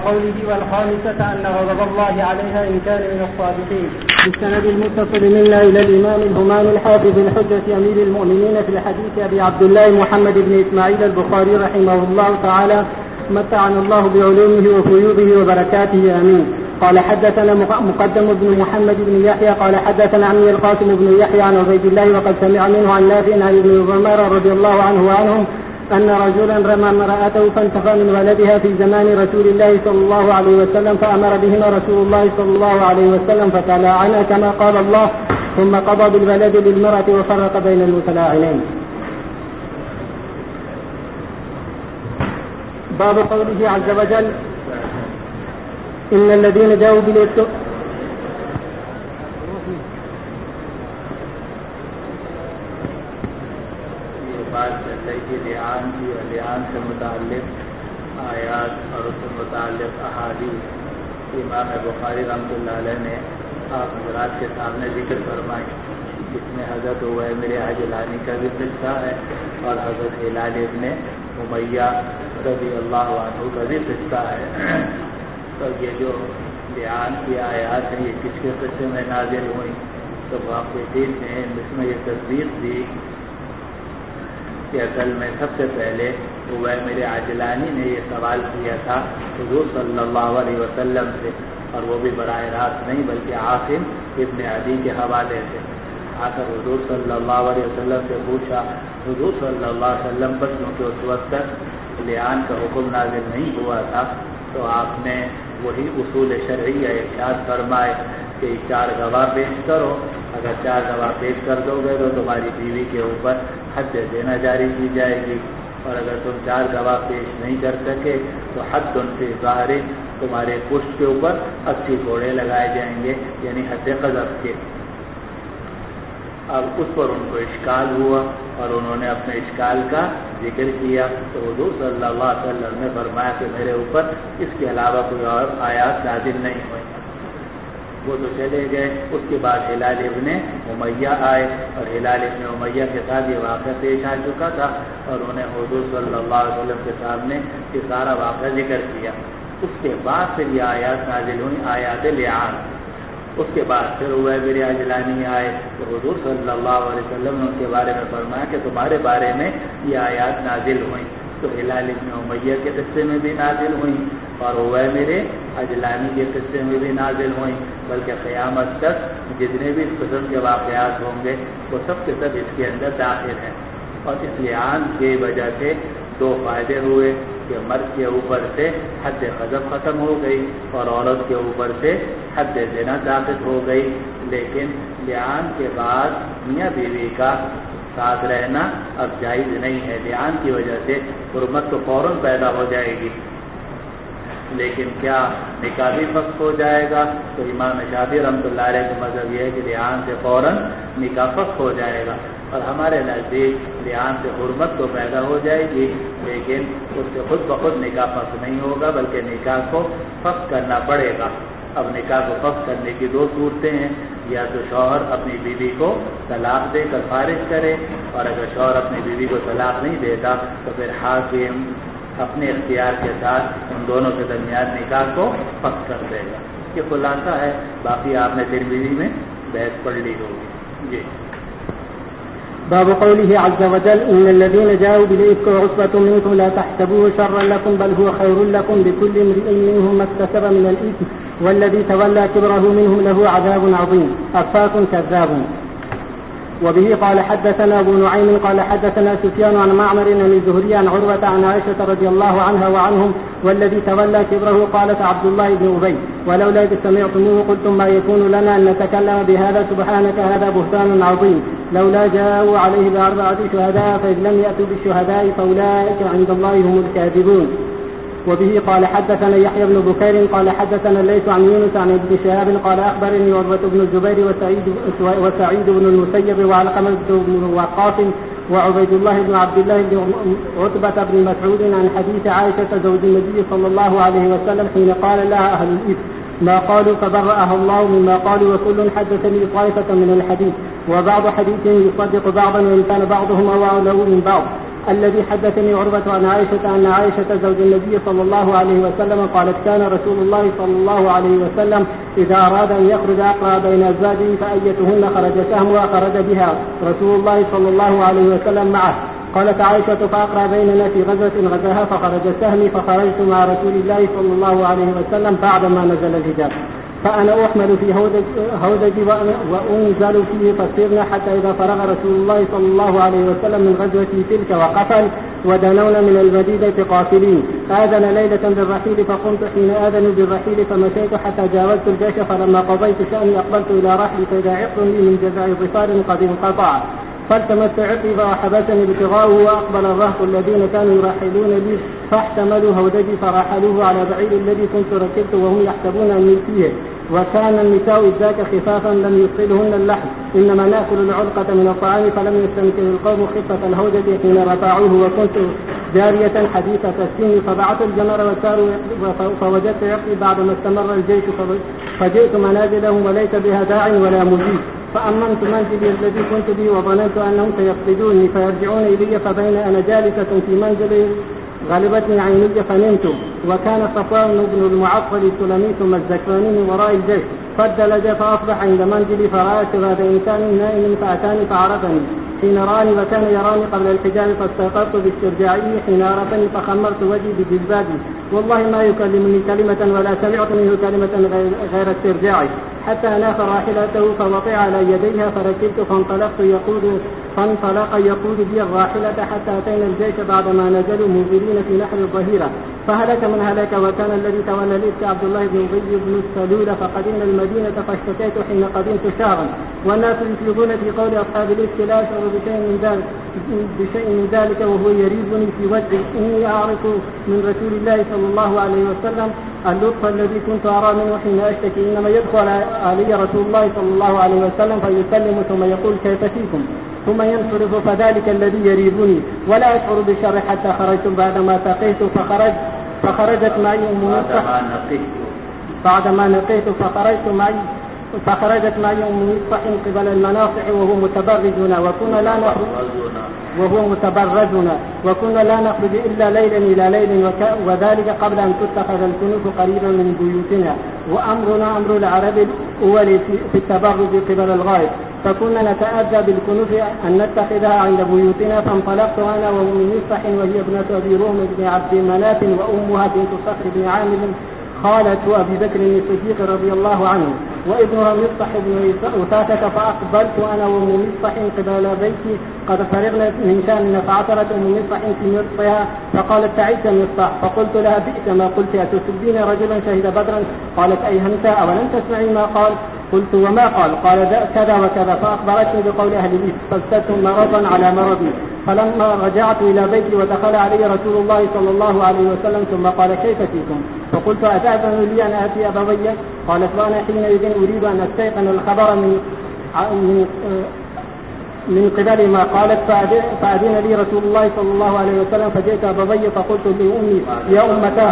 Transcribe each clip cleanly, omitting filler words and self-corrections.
قوله والخامسة أن غضب الله عليها إن كان من الصادقين. بالسند المتصل منا إلى الإمام الهمام الحافظ الحجة أمير المؤمنين في الحديث أبي عبد الله محمد بن إسماعيل البخاري رحمه الله تعالى متعنا الله بعلومه وفيوضه وبركاته آمين. قال حدثنا مقدم بن محمد بن يحيى قال حدثنا عمي القاسم بن يحيى عن عبيد الله وقد سمع منه عن نافع عن ابن عمر رضي الله عنه وعنهم أن رجلا رمى امرأته فانتفى من ولدها في زمان رسول الله صلى الله عليه وسلم فأمر بهما رسول الله صلى الله عليه وسلم فتلاعنا كما قال الله ثم قضى بالولد للمرأة وفرق بين المتلاعنين. باب قوله عز وجل إن الذين جاءوا بالإفك لعان کی لعان سے متعلق آیات اور اس سے متعلق احادیث امام بخاری رحمۃ اللہ علیہ نے آپ حضرات کے سامنے ذکر فرمائی، جس میں حضرت عویمر عجلانی کا بھی قصہ ہے اور حضرت ہلال ابن امیہ رضی اللہ عنہ کا بھی قصہ ہے. تو یہ جو لعان کی آیات ہیں یہ کس کے قصے میں نازل ہوئی؟ تو محققین نے اس میں یہ تصدیق دی کہ اصل میں سب سے پہلے عویمر عجلانی نے یہ سوال کیا تھا حضور صلی اللہ علیہ وسلم سے، اور وہ بھی براہ راست نہیں بلکہ عاصم ابن عدی کے حوالے سے آ کر حضور صلی اللہ علیہ وسلم سے پوچھا. حضور صلی اللہ علیہ وسلم پر کیونکہ اس وقت تک لعان کا حکم نازل نہیں ہوا تھا تو آپ نے وہی اصول شرعیہ ارشاد فرمائے کہ 4 گواہ پیش کرو، اگر 4 گواہ پیش کر دو گے تو تمہاری بیوی کے اوپر حد دینا جاری کی جائے گی، اور اگر تم 4 گواہ پیش نہیں کر سکے تو حد ان سے ظاہر تمہارے پشت کے اوپر 80 گھوڑے لگائے جائیں گے، یعنی حد قذف کے. اب اس پر ان کو اشکال ہوا اور انہوں نے اپنے اشکال کا ذکر کیا تو حضور صلی اللہ علیہ وسلم نے فرمایا کہ میرے اوپر اس کے علاوہ کوئی اور آیات نازل نہیں ہوئی. وہ تو چلے گئے. اس کے بعد ہلال ابن امیہ آئے اور ہلال ابن امیہ کے ساتھ یہ واقعہ پیش آ چکا تھا اور انہوں نے حضور صلی اللہ علیہ وسلم کے سامنے یہ سارا واقعہ ذکر کیا. اس کے بعد پھر یہ آیات نازل ہوئی، آیات لعان. اس کے بعد پھر عویمر عجلانی آئے تو حضور صلی اللہ علیہ وسلم نے ان کے بارے میں فرمایا کہ تمہارے بارے میں یہ آیات نازل ہوئیں. تو ہلال ابن امیہ کے قصے میں بھی نازل ہوئیں اور عویمر عجلانی کے قصے میں بھی نازل ہوئیں، بلکہ قیامت تک جتنے بھی اس قسم کے واقعات ہوں گے وہ سب کے سب اس کے اندر داخل ہیں. اور اس لعان کی وجہ سے 2 فائدے ہوئے کہ مرد کے اوپر سے حد قذف ختم ہو گئی اور عورت کے اوپر سے حد زنا ثابت ہو گئی. لیکن لعان کے بعد میاں بیوی کا ساتھ رہنا اب جائز نہیں ہے. لعان کی وجہ سے حرمت تو فوراً پیدا ہو جائے گی، لیکن کیا نکاح بھی فسخ ہو جائے گا؟ تو امام شافعی رحمۃ اللہ علیہ کا مذہب یہ ہے کہ لعان سے فوراً نکاح فسخ ہو جائے گا، اور ہمارے نزدیک لعان سے حرمت تو پیدا ہو جائے گی لیکن اس سے خود بخود نکاح فسخ نہیں ہوگا بلکہ نکاح کو فسخ کرنا پڑے گا. اب نکاح کو فسخ کرنے کی 2 صورتیں ہیں، یا تو شوہر اپنی بیوی کو طلاق دے کر فارغ کرے، اور اگر شوہر اپنی بیوی کو طلاق نہیں دیتا تو پھر حاکم اپنے اختیار کے ساتھ ان دونوں کے درمیان نکاح کو فسخ کر دے گا. یہ خلاصہ ہے، باقی آپ نے ترمذی میں بحث پڑھ لی ہوگی. جی. باب قوله عز وجل إن الذين جاءوا بالإفك عصبة منكم لا تحسبوه شرا لكم بل هو خير لكم لكل امرئ منهم ما اكتسب من الإثم والذي تولى كبره منهم له عذاب عظيم. أفاك كذاب. وبه قال حدثنا أبو نعيم قال حدثنا سفيان عن معمر عن الزهري عن عروة عن عائشة رضي الله عنها وعنهم والذي تولى كبره قالت عبد الله بن أبي ولولا إذ سمعتموه قلتم ما يكون لنا أن نتكلم بهذا سبحانك هذا بهتان عظيم لولا جاءوا عليه ب4 شهداء فإذ لم يأتوا بالشهداء فأولئك عند الله هم الكاذبون. وبه قال حدثنا يحيى بن بكير قال حدثنا الليث عن يونس عن ابن شهاب قال أخبرني عروة بن الزبير وسعيد بن المسيب وعلقمة بن وقاص وعبيد الله بن عبد الله بن عتبة بن مسعود عن حديث عائشة زوج النبي صلى الله عليه وسلم حين قال لها أهل الإثم ما قالوا فبرأها الله مما قالوا وكل حدثني طائفة من الحديث وبعض حديث يصدق بعضا وإن كان بعضهم أولى من بعض. الذي حدثني عروة عن عائشة أن عائشة زوج النبي صلى الله عليه وسلم قالت كان رسول الله صلى الله عليه وسلم إذا أراد أن يخرج أقرأ بين أزواجه فأيتهن خرج سهمها خرج بها رسول الله صلى الله عليه وسلم معه. قالت عائشة فأقرأ بيننا في غزوة غزاها فخرج سهمي فخرجت مع رسول الله صلى الله عليه وسلم بعدما نزل الحجاب، فأنا أحمل في هودجي وأنزل فيه فسرنا حتى إذا فرغ رسول الله صلى الله عليه وسلم من غزوة تلك وقفل ودنونا من المدينة قافلين. آذن ليلة بالرحيل فقمت حين آذنوا بالرحيل فمشيت حتى جاوزت الجيش، فلما قضيت شأني أقبلت إلى رحلي فإذا عقد لي من جزع ظفار قد انقطع، فالتمست عقبي فحبسني ابتغاؤه، وأقبل الرهط الذين كانوا يرحلون لي فاحتملوا هودجي فرحلوه على بعير الذي كنت ركبت وهم يحسبون أني فيه. وكان النساء ذاك خفافا لم يصلهن اللحم، إنما نأكل العلقة من الطعام، فلم يستنكر القوم خفة الهودج حين رفعوه، وكنت جارية حديثة السن فبعث الجمر وساروا فوجدت عقبي بعدما استمر الجيش، فجئت منازلهم وليس بها داع ولا مجيب، فأمنت منزلي الذي كنت به وظننت أنهم سيقصدوني فيرجعون إلي، فبين أنا جالسة في منزلي غلبتني عيني فنمت، وكان صفوان بن المعطل السلمي ثم الزكواني من وراء الجيش، فدلج فأصبح عند منزلي فرأى شباب إنسان نائم فأتاني فعرفني حين راني وكان يراني قبل الحجاب، فاستيقظت باسترجاعه حين عرفني فخمرت وجهي بجلبابي، والله ما يكلمني كلمة ولا سمعت منه كلمة غير استرجاعي، حتى أناخ راحلته فوطع على يديها فركبت فانطلق يقود بي الراحلة حتى أتينا الجيش بعدما نزلوا منزلين في نحر الظهيرة، فهلك من هلك، وكان الذي تولى الإفك عبد الله بن أبي بن السلول، فقدمنا المدينة فاشتكيت حين قدمت شهرا، والناس يفيضون في قول أصحاب الإفك لا أشعر بشيء من ذلك وهو يريبني في وجهي، إني أعرف من رسول الله صلى الله عليه وسلم اللطف الذي كنت أرى منه حين أشتكي، إنما يدخل علي رسول الله صلى الله عليه وسلم فيسلم ثم يقول كيف فيكم ثم ينصرف، فذلك الذي يريبني، ولا أشعر بالشر حتى خرجت بعدما سقيت فخرجت معي أم مصطح بعدما نقيت فخرجت معي أم مصطح قبل المناصح وهو متبرجنا وكنا لا نخرج إلا ليلا إلى ليل، وذلك قبل أن تتخذ الكنوف قريبا من بيوتنا، وأمرنا أمر العرب الأول في التبرج قبل الغائب، فكنا نتأذى بالكنوف أن نتخذها عند بيوتنا، فانطلقت أنا وأم مصطح وهي ابنة أبي روم بن عبد مناف وأمها بنت صخر بن عامر خالة أبي بكر الصديق رضي الله عنه، وابنها مصطح بن أثاثة، فأقبلت أنا وأم مصطح قبل بيتي قد فرغنا من شأننا، فعثرت أم مصطح في مرطها فقالت تعيس مصطح، فقلت لها بئس ما قلت أتسبين رجلا شهد بدرا؟ قالت أيهمتا أولم تسمعي ما قال؟ قلت وما قال كذا وكذا، فأخبرتني بقول أهل البيت فازددت مرضا على مرضي، فلما رجعت إلى بيتي ودخل علي رسول الله صلى الله عليه وسلم ثم قال كيف فيكم؟ فقلت أتأذن لي أن آتي أبوي؟ قالت وأنا حينئذ أريد أن أستيقن الخبر من قبل ما قالت، فأذن لي رسول الله صلى الله عليه وسلم فجئت أبوي فقلت لأمي يا أمتاه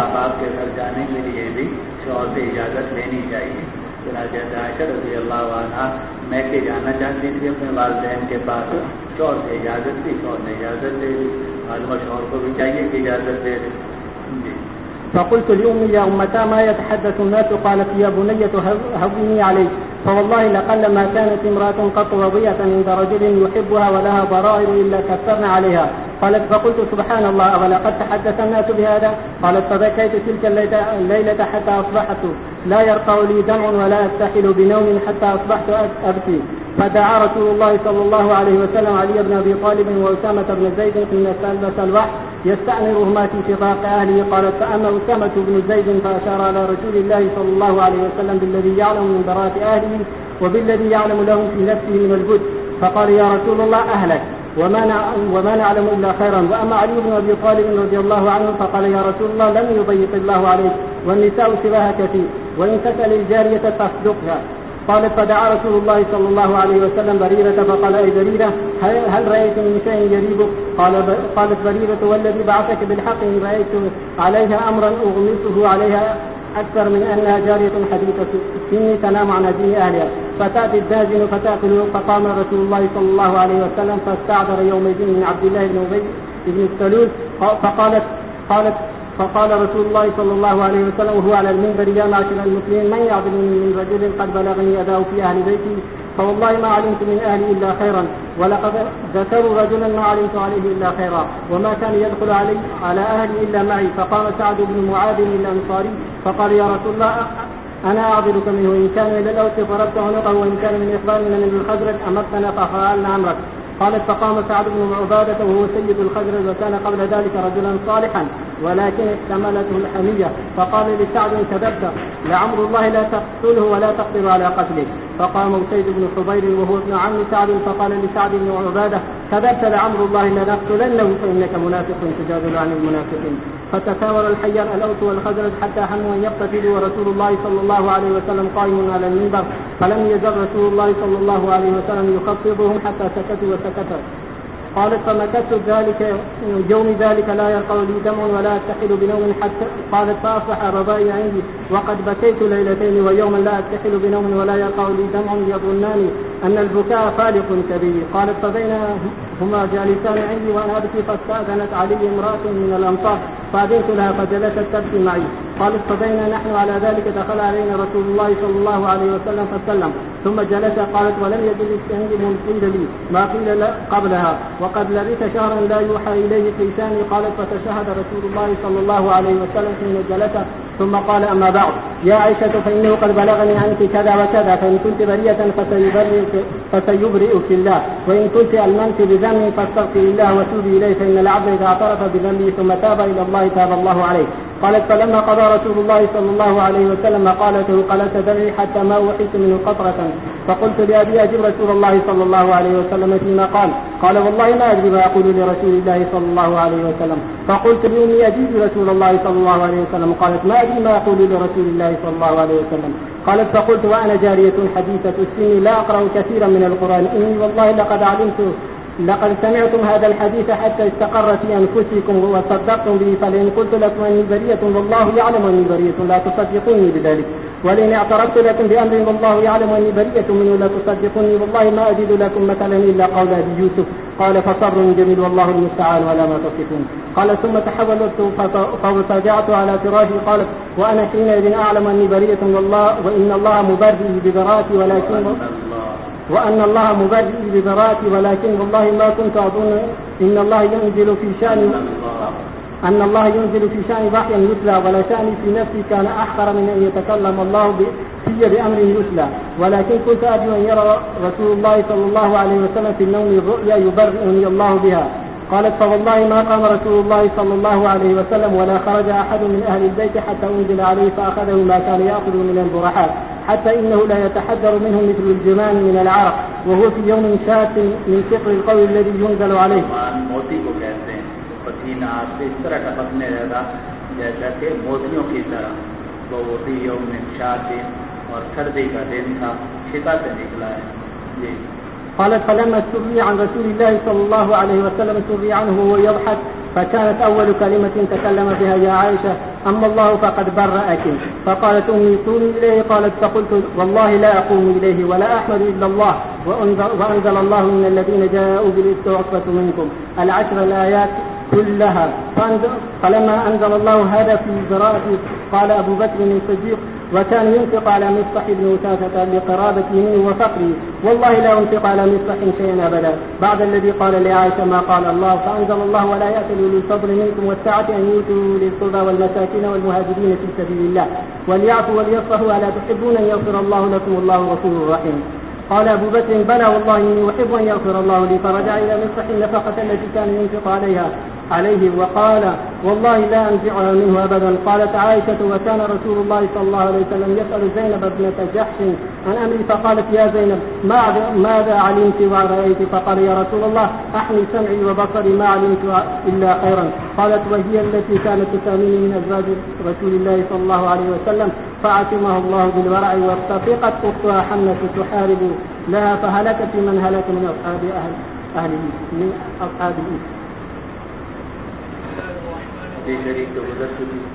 عائشہ رضی اللہ عنہ میں کہ جانا چاہتی تھی اپنے والدین کے پاس، شوہر سے اجازت تھی، شوہر نے اجازت دے دی، معلومہ شوہر کو بھی چاہیے کہ اجازت دے دی. فقلت لأمي يا أمتا ما يتحدث الناس؟ قالت يا بنية هوني عليك، فوالله لقل ما كانت امرأة قط وضيئة عند رجل يحبها ولها ضرائر إلا كثرنا عليها. قالت فقلت سبحان الله ولقد تحدث الناس بهذا؟ قالت فبكيت تلك الليلة حتى أصبحت لا يرقع لي دمع ولا أستحل بنوم حتى أصبحت أبكي، فدعا رسول الله صلى الله عليه وسلم علي بن أبي طالب وأسامة بن زيد حين لبس الوحي يستأمرهما في فراق أهله. قالت فأما أسامة بن زيد فأشار على رسول الله صلى الله عليه وسلم بالذي يعلم من براءة أهله وبالذي يعلم له في نفسه من الجد، فقال يا رسول الله أهلك وما نعلم إلا خيرا. وأما علي بن أبي طالب رضي الله عنه فقال يا رسول الله لم يضيق الله عليك والنساء سواها كثير، وإن تسأل الجارية تصدقها. قالت فدعا رسول الله صلى الله عليه وسلم بريرة فقال أي بريرة هل رأيت من شيء يريبك؟ قالت بريرة والذي بعثك بالحق إن رأيت عليها أمرا أغمسه عليها أكثر من أنها جارية حديثة السن تنام عن دين أهلها، فتأتي الداجن فتأكل. فقام رسول الله صلى الله عليه وسلم فاستعذر يومئذ من عبد الله بن أبي بن سلول فقال رسول الله صلى الله عليه وسلم وهو على المنبر: يا معشر المسلمين، من يعذرني من رجل قد بلغني أذاه في أهل بيتي، فوالله ما علمت من أهلي إلا خيرا، ولقد ذكروا رجلا ما علمت عليه إلا خيرا، وما كان يدخل على أهلي إلا معي. فقام سعد بن معاذ الأنصاري فقال: يا رسول الله، أنا أعذرك منه، إن كان إلى الأوس ضربت عنقه، وإن كان من إخبارنا من الخزرج أمرتنا ففعلنا أمرك. قالت: فقام سعد بن عبادة وهو سيد الخزرج، وكان قبل ذلك رجلا صالحا ولكن احتملته الحمية، فقال لسعد: كذبت، لعمر الله لا تقتله ولا تقدر على قتله. فقام أسيد بن حضير وهو ابن عم سعد فقال لسعد بن عبادة: كذبت، لعمر الله لنقتلنه، فإنك منافق تجادل عن المنافقين. فتساور الحيان الأوس والخزرج حتى حموا أن يقتتلوا، ورسول الله صلى الله عليه وسلم قائم على المنبر، فلم يزل رسول الله صلى الله عليه وسلم يخفضهم حتى سكتوا وسكتوا. قالت: فمكثت يوم ذلك لا يرقى لي دمع ولا أتحل بنوم حتى قالت: فأصبح رضائي عندي وقد بكيت ليلتين ويوما لا أتحل بنوم ولا يرقى لي دمع يظنان أن البكاء فالق كبير. قالت: فبينهما جالسان عندي وأنا أبكي، فاستأذنت علي امرأة من الأنصار فأذنت لها فجلست تبكي معي. قالت: فبينا نحن على ذلك دخل علينا رسول الله صلى الله عليه وسلم فسلم ثم جلس. قالت: ولم يجد يستهزئ قيل لي ما قيل قبلها، وقد لبث شهرا لا يوحى إليه في لساني. قالت: فتشهد رسول الله صلى الله عليه وسلم حين جلس ثم قال: أما بعد، يا عائشة، فإنه قد بلغني عنك كذا وكذا، فإن كنت بريئة فسيبرئك الله، وإن كنت ألمنت بذنب فاستغفر الله وتوبي إليه، فإن العبد إذا اعترف بذنبه ثم تاب إلى الله تاب الله عليه. قالت: فلما قضى رسول الله صلى الله عليه وسلم قالته قلت دمعي حتى ما وحيت منه قطرة، فقلت لأبي: أجب رسول الله صلى الله عليه وسلم فيما قال: والله ما أدري ما أقول لرسول الله صلى الله عليه وسلم. فقلت لأمي: أجيب رسول الله صلى الله عليه وسلم. قالت: ما أدري ما أقول لرسول الله صلى الله عليه وسلم. قالت: فقلت وأنا جارية حديثة السن لا أقرأ كثيرا من القرآن، إني والله لقد سمعتم هذا الحديث حتى استقر في أنفسكم وصدقتم به، فلئن قلت لكم أني بريئة والله يعلم أني بريئة لا تصدقوني بذلك، ولئن اعترفت لكم بأمر والله يعلم أني بريئة منه لا تصدقوني، والله ما أجد لكم مثلا إلا قول أبي يوسف. قال: فصبر جميل والله المستعان ولا ما تصفون. قال: ثم تحولت فاضطجعت على فراشي. قالت: وأنا حينئذ أعلم أني بريئة والله، وإن الله مبرئ ببراءتي ولكن والله ما كنت أظن أن الله ينزل في شأن وحيا يتلى، ولا شأني في نفسي كان أحقر من أن يتكلم الله في بأمر يتلى، ولكن كنت أرجو أن يرى رسول الله صلى الله عليه وسلم في النوم الرؤيا يبرئني الله بها. قالت: فوالله ما قام رسول الله صلى الله عليه وسلم ولا خرج أحد من أهل البيت حتى أنزل عليه فأخذه ما كان يأخذ من البرحات، حتى إنه لا يتحدر منه مثل الجمان من العرق، وهو في يوم شاك من كثر القول الذي ينزل عليه. موتی کو کہتے ہیں، پسینہ سے اس طرح ٹپکنے لگا جیسا کہ موتیوں کی طرح، وہ ہوتی یوم شاک اور سردی کا دن تھا، شتا سے نکلا ہے. جی. قالت: فلما سري عن رسول الله صلى الله عليه وسلم سري عنه وهو يضحك، فكانت أول كلمة تكلم بها: يا عائشة، أما الله فقد برأك. فقالت أمي: قومي إليه. قالت: فقلت: والله لا أقوم إليه ولا أحمد إلا الله، وأنزل الله إن الذين جاءوا بالإفك عصبة منكم 10 الآيات كلها. فلما أنزل الله هذا في براءته قال أبو بكر الصديق: وكان ينفق على مصطح بن وثاثة لقرابة منه وفقره، والله لا أنفق على مصطح شيئا أبدا، بعد الذي قال لعائشة ما قال الله. فأنزل الله: ولا يأتل أولو الفضل منكم والسعة أن يؤتوا للقربى والمساكين والمهاجرين في سبيل الله وليعفوا وليصفحوا، ألا تحبون أن يغفر الله لكم والله غفور رحيم. قال أبو بكر: بلى والله إني أحب أن يغفر الله لي. فرجع إلى مصطح النفقة التي كان ينفق عليه وقال: والله لا أنزعها منه أبدا. قالت عائشة: وكان رسول الله صلى الله عليه وسلم يسأل زينب ابنة جحش عن أمري، فقالت: يا زينب، ماذا علمت ورأيت؟ فقال: يا رسول الله، أحمي سمعي وبصري، ما علمت إلا خيرا. قالت: وهي التي كانت تساميني من أزواج رسول الله صلى الله عليه وسلم، فعصمها الله بالورع، واستفقت أختها حمنة تحارب لها، فهلكت من هلك من أصحاب الإثم. شريك وفي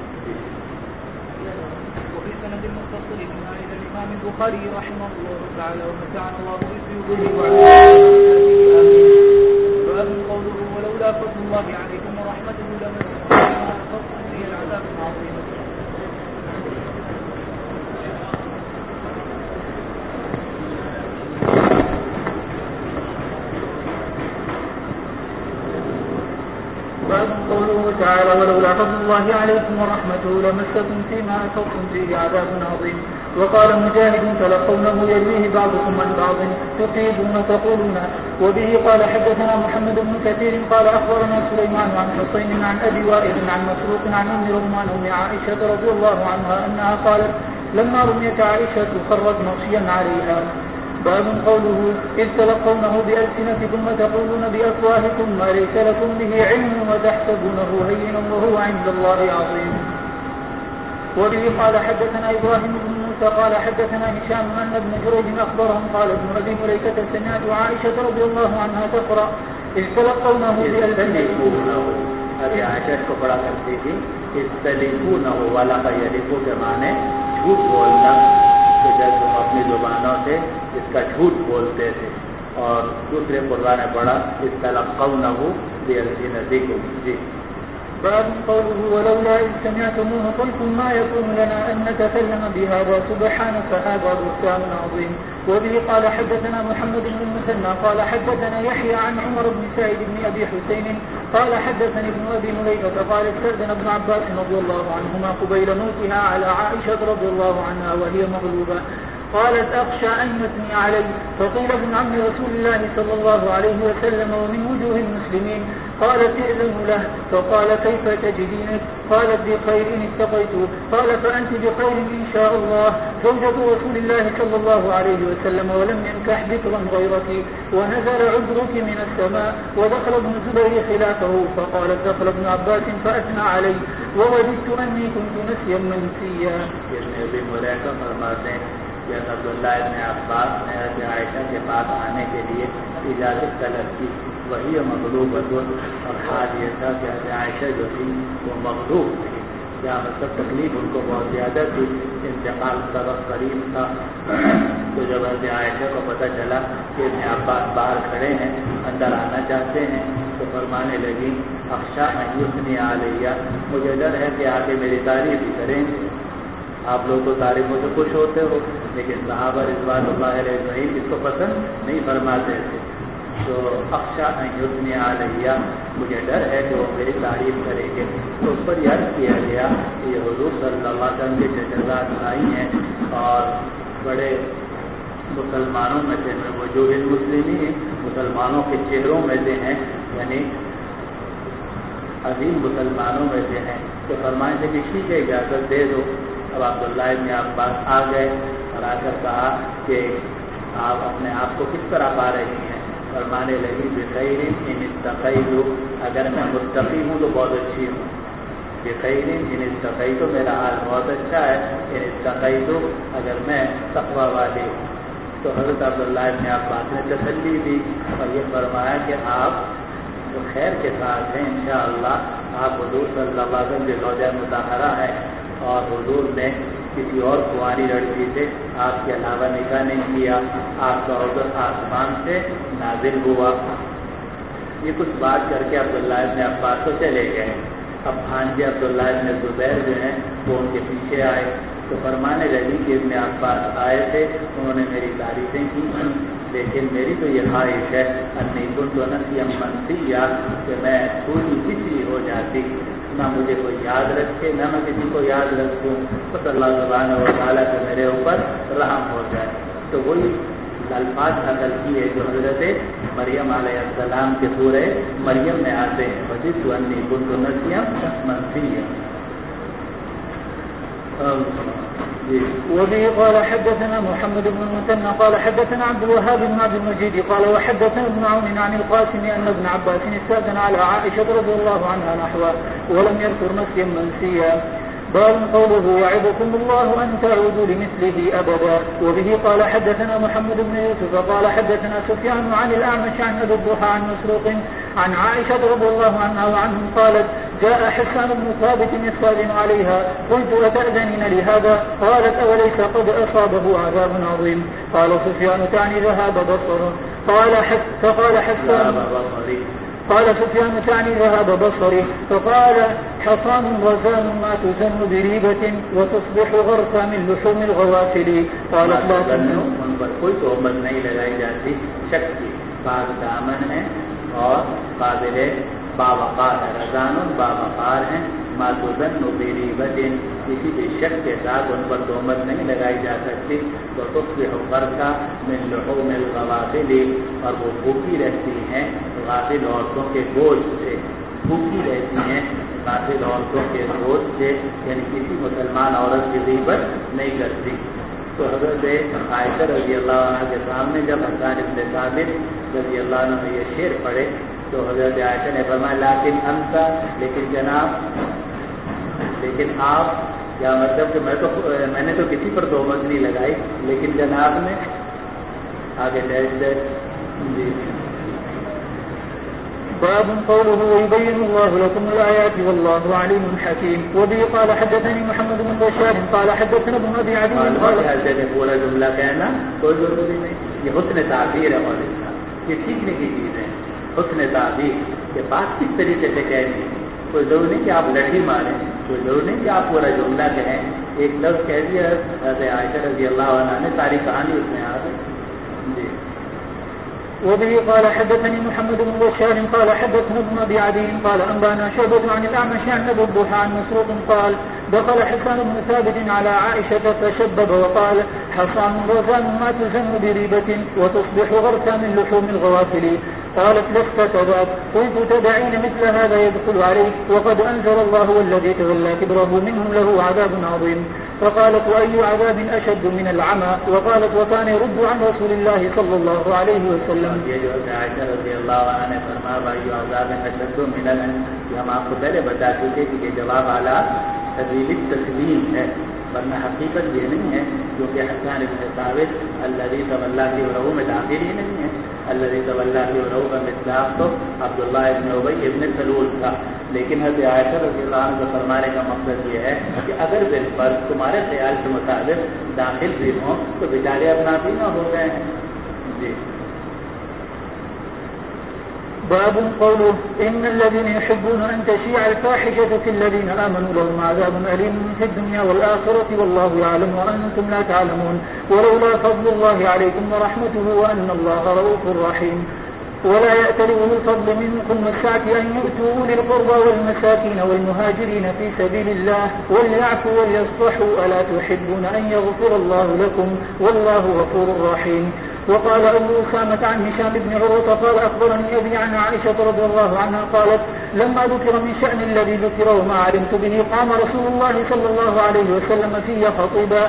سند المتصل من الإمام البخاري رحمه الله تعالى ومتعنا الله بسيوطه وعلى باب قوله ولولا فضل الله عليكم ورحمته لمسكم فيه العذاب العظيم. باب قوله تعالى ولولا فضل الله عليكم ورحمته لمسكم فيما أفضتم فيه عذاب عظيم. وقال مجاهد تلقونه يرويه بعضكم عن بعض تصيبون تقولون. وبه قال حدثنا محمد بن كثير قال أخبرنا سليمان عن حسين عن أبي وائل عن مسروق عن أم رمان أم عائشة رضي الله عنها أنها قالت لما رميت عائشة خرت مغشيا عليها. باب قوله إذ تلقونه بألسنتكم وتقولون بأفواهكم ما ليس لكم به علم وتحسبونه هينا وهو عند الله عظيم. وبه قال حدثنا إبراهيم بن موسى قال حدثنا هشام أن ابن جريج أخبرهم قال ابن أبي مليكة سمعت عائشة رضي الله عنها تقرأ إذ تلقونه بألسنتكم. ابھی عائشہ کو پڑھا کرتی تھی استلیقونہ والا کا یلیقو کے معنی جھوٹ بولنا، تو جب تم اپنی زبانوں سے اس کا جھوٹ بولتے تھے. اور دوسرے قرآن نے پڑھا استلقونہ بألسنتکم. جی باب قوله ولولا إذ سمعتموه قلتم ما يكون لنا أن نتكلم بهذا سبحانك هذا بهتان عظيم. وبه قال حدثنا محمد بن المثنى قال حدثنا يحيى عن عمر بن سعيد بن أبي حسين قال حدثني ابن أبي مليكة قال استأذن ابن عباس رضي الله عنهما قبيل موتها على عائشة رضي الله عنها وهي مغلوبة قالت أخشى أن يثني علي. فقيل ابن عم رسول الله صلى الله عليه وسلم ومن وجوه المسلمين قالت ائذن له. فقال كيف تجدينك؟ قالت بخير اتقيت. قال فأنت بخير إن شاء الله زوجة رسول الله صلى الله عليه وسلم ولم ينكح ذكرا غيرك ونزل عذرك من السماء. ودخل ابن زبير خلافه فقالت دخل ابن عباس فأثنى علي ووددت أني كنت نسيا منسيا. عبداللہ ابن عباس نے حضرت عائشہ کے پاس آنے کے لیے اجازت طلب کی. وہی مغلوبۃ، اور حال یہ تھا کہ حضرت عائشہ جو تھی وہ مغلوب تھی. کیا مطلب تکلیف ان کو بہت زیادہ تھی، انتقال کا وقت قریب تھا. تو جب حضرت عائشہ کو پتہ چلا کہ ابن عباس باہر کھڑے ہیں، اندر آنا چاہتے ہیں، تو فرمانے لگی اخشیٰ ان یثنی علیہ، مجھے ڈر ہے کہ آگے میری تعریف بھی کریں. آپ لوگ تو تعریفوں سے خوش ہوتے ہو، لیکن صحابہ رضوان اللہ علیہ اجمعین اس کو پسند نہیں فرماتے تھے. تو اخشیٰ ان یثنی علیہ، مجھے ڈر ہے کہ وہ میری تعریف کریں گے. تو اس پر یاد کیا گیا کہ یہ حضور صلی اللہ علیہ وسلم کے جزات آئی ہیں اور بڑے مسلمانوں میں سے وجوہ المسلمین، مسلمانوں کے چہروں میں سے ہیں، یعنی عظیم مسلمانوں میں سے ہیں. تو فرمائیں سے کہ ٹھیک ہے اجازت دے دو. اب عبداللہ ابن عباس آ گئے اور آ کر کہا کہ آپ اپنے آپ کو کس طرح پا رہی ہیں. فرمانے لگی بخیر ان اتقیت، اگر میں متقی ہوں تو بہت اچھی ہوں. بخیر ان اتقیت، میرا حال بہت اچھا ہے. ان اتقیت، اگر میں تقوی والی ہوں. تو حضرت عبداللہ ابن عباس نے تسلی دی اور یہ فرمایا کہ آپ تو خیر کے ساتھ ہیں انشاءاللہ. آپ حضور صلی اللہ علیہ وسلم کے زوجہ مطہرہ ہیں اور حضور نے کسی اور کنواری لڑکی سے آپ کے علاوہ نکاح نہیں کیا. آپ کا عذر آسمان سے نازل ہوا. یہ کچھ بات کر کے عبداللہ ابن عباس تو چلے گئے. اب بھانجے عبداللہ ابن زبیر جو ہیں وہ ان کے پیچھے آئے. تو فرمانے لگی کہ ابن عباس آئے تھے، انہوں نے میری تعریفیں کی، لیکن میری تو یہ خواہش ہے انی کنت نسیا منسیا، کہ میں پوری بچی ہو جاتی، نہ مجھے کوئی یاد رکھے نہ میں کسی کو یاد رکھوں. بس اللہ سبحانہ و تعالیٰ سے میرے اوپر رحم ہو جائے. تو وہی الفاظ نقل کیے جو حضرت مریم علیہ السلام کے سورہ مریم میں آتے ہیں. وجدت انی کنت نسیا منسیا. وبه قال حدثنا محمد بن المثنى قال حدثنا عبد الوهاب بن عبد المجيد قال وحدثنا ابن عون عن القاسم أن ابن عباس استأذن على عائشة رضي الله عنها نحوه ولم يذكر نسيا منسيا. باب قوله وعظكم الله أن تعودوا لمثله أبدا. وبه قال حدثنا محمد بن يوسف قال حدثنا سفيان عن الأعمش عن أبي الضحى عن مسروق عن عائشة رضي الله عنها وعنهم قالت جاء حسان بن ثابت يستأذن عليها قلت أتأذنين لهذا؟ قالت أوليس قد أصابه عذاب عظيم؟ قال سفيان تعني ذهاب بصره. فقال حسان قال سفيان تعني ذهب بصري. فقال حصان رزان ما تزن بريبة وتصبح غرفا من لحوم الغوافل. قال ان پر کوئی تہمت نہیں لگائی جاتی، شک کی بعض دامن ہے اور قابل باوقار ہے، رضان باوقار ہیں، ما تزن بریبة کسی بھی شک کے ساتھ ان پر تہمت نہیں لگائی جا سکتی. تو تصبح غرفا من لحوم الغوافل، اور وہ بھوکی رہتی ہیں غافل عورتوں کے گوشت سے، بھوکی رہتی ہیں غافل عورتوں کے گوشت سے، یعنی کسی مسلمان عورت کی غیبت نہیں کرتی. تو حضرت عائشہ رضی اللہ عنہ کے سامنے جب حسان بن ثابت رضی اللہ عنہ نے یہ شعر پڑھے تو حضرت عائشہ نے فرمایا لیکن انت، لیکن جناب، لیکن آپ، کیا مطلب کہ میں نے تو کسی پر تہمت نہیں لگائی، لیکن جناب نے آگے جی. باب قوله ويبين الله لكم الآيات والله عليم حكيم. وبه قال حدثني محمد بن بشار قال حدثنا ابن أبي عدي قال پورا جملہ کہنا کوئی ضروری نہیں، یہ حسن تعبیر ہے اور یہ سیکھنے کی چیز ہے. حسن تعبیر کہ بات کس طریقے سے کہنی، کوئی ضرور نہیں کہ آپ لڑھی ماریں، کوئی ضرور نہیں کہ آپ پورا جملہ کہیں. ایک لفظ کہہ دیا حضرت عائشہ رضی اللہ عنہ نے، ساری کہانی اس میں آ گئی. جی. وبه قال حدثني محمد بن بشار قال حدثنا ابن أبي عدي قال أنبانا شعبة عن الأعمش عن أبي الضحى عن مسروق قال دخل حسان بن ثابت على عائشة فشبب وقال حصان رزان ما تزن بريبة وتصبح غرسا من لحوم الغوافل. قالت لست كذاك. قلت تدعين مثل هذا يدخل عليك وقد أنزل الله والذي تولى كبره منهم له عذاب عظيم. فقالت وأي عذاب أشد من العمى. وقالت وكان يرد عن رسول الله صلى الله عليه وسلم. یہ جو عائشہ رضی اللہ عنہ نے فرمایا وأي عذاب أشد من العمى، کہ ہم آپ کو پہلے بتا چکے کہ یہ جواب اعلیٰ تدلیل تسلیم ہے، ورنہ حقیقت یہ نہیں ہے، کیونکہ حسان بن ثابت الذي تولى كبره میں داخل ہی نہیں ہے. الذي تولى كبره کا مصداق تو عبداللہ ابن ابی ابن سلول تھا. لیکن حضرت عائشہ رضی اللہ عنہ کو فرمانے کا مقصد یہ ہے کہ اگر بالفرض تمہارے خیال کے مطابق داخل بھی ہوں تو بیچارے اپنا بھی نہ ہو گئے ہیں. جی. باب قوله إن الذين يحبون أن تشيع الفاحشة في الذين آمنوا لهم عذاب أليم في الدنيا والآخرة والله يعلم وأنتم لا تعلمون ولولا فضل الله عليكم ورحمته وأن الله رؤوف رحيم. ولا يأتل أولو الفضل منكم والسعة أن يؤتوا أولي القربى والمساكين والمهاجرين في سبيل الله وليعفوا وليصفحوا ألا تحبون أن يغفر الله لكم والله غفور رحيم. وقال أبو أسامة عن هشام بن عروة قال أخبرني أبي عن عائشة رضي الله عنها قالت لما ذكر من شأن الذي ذكر وما علمت به قام رسول الله صلى الله عليه وسلم فيه خطيبا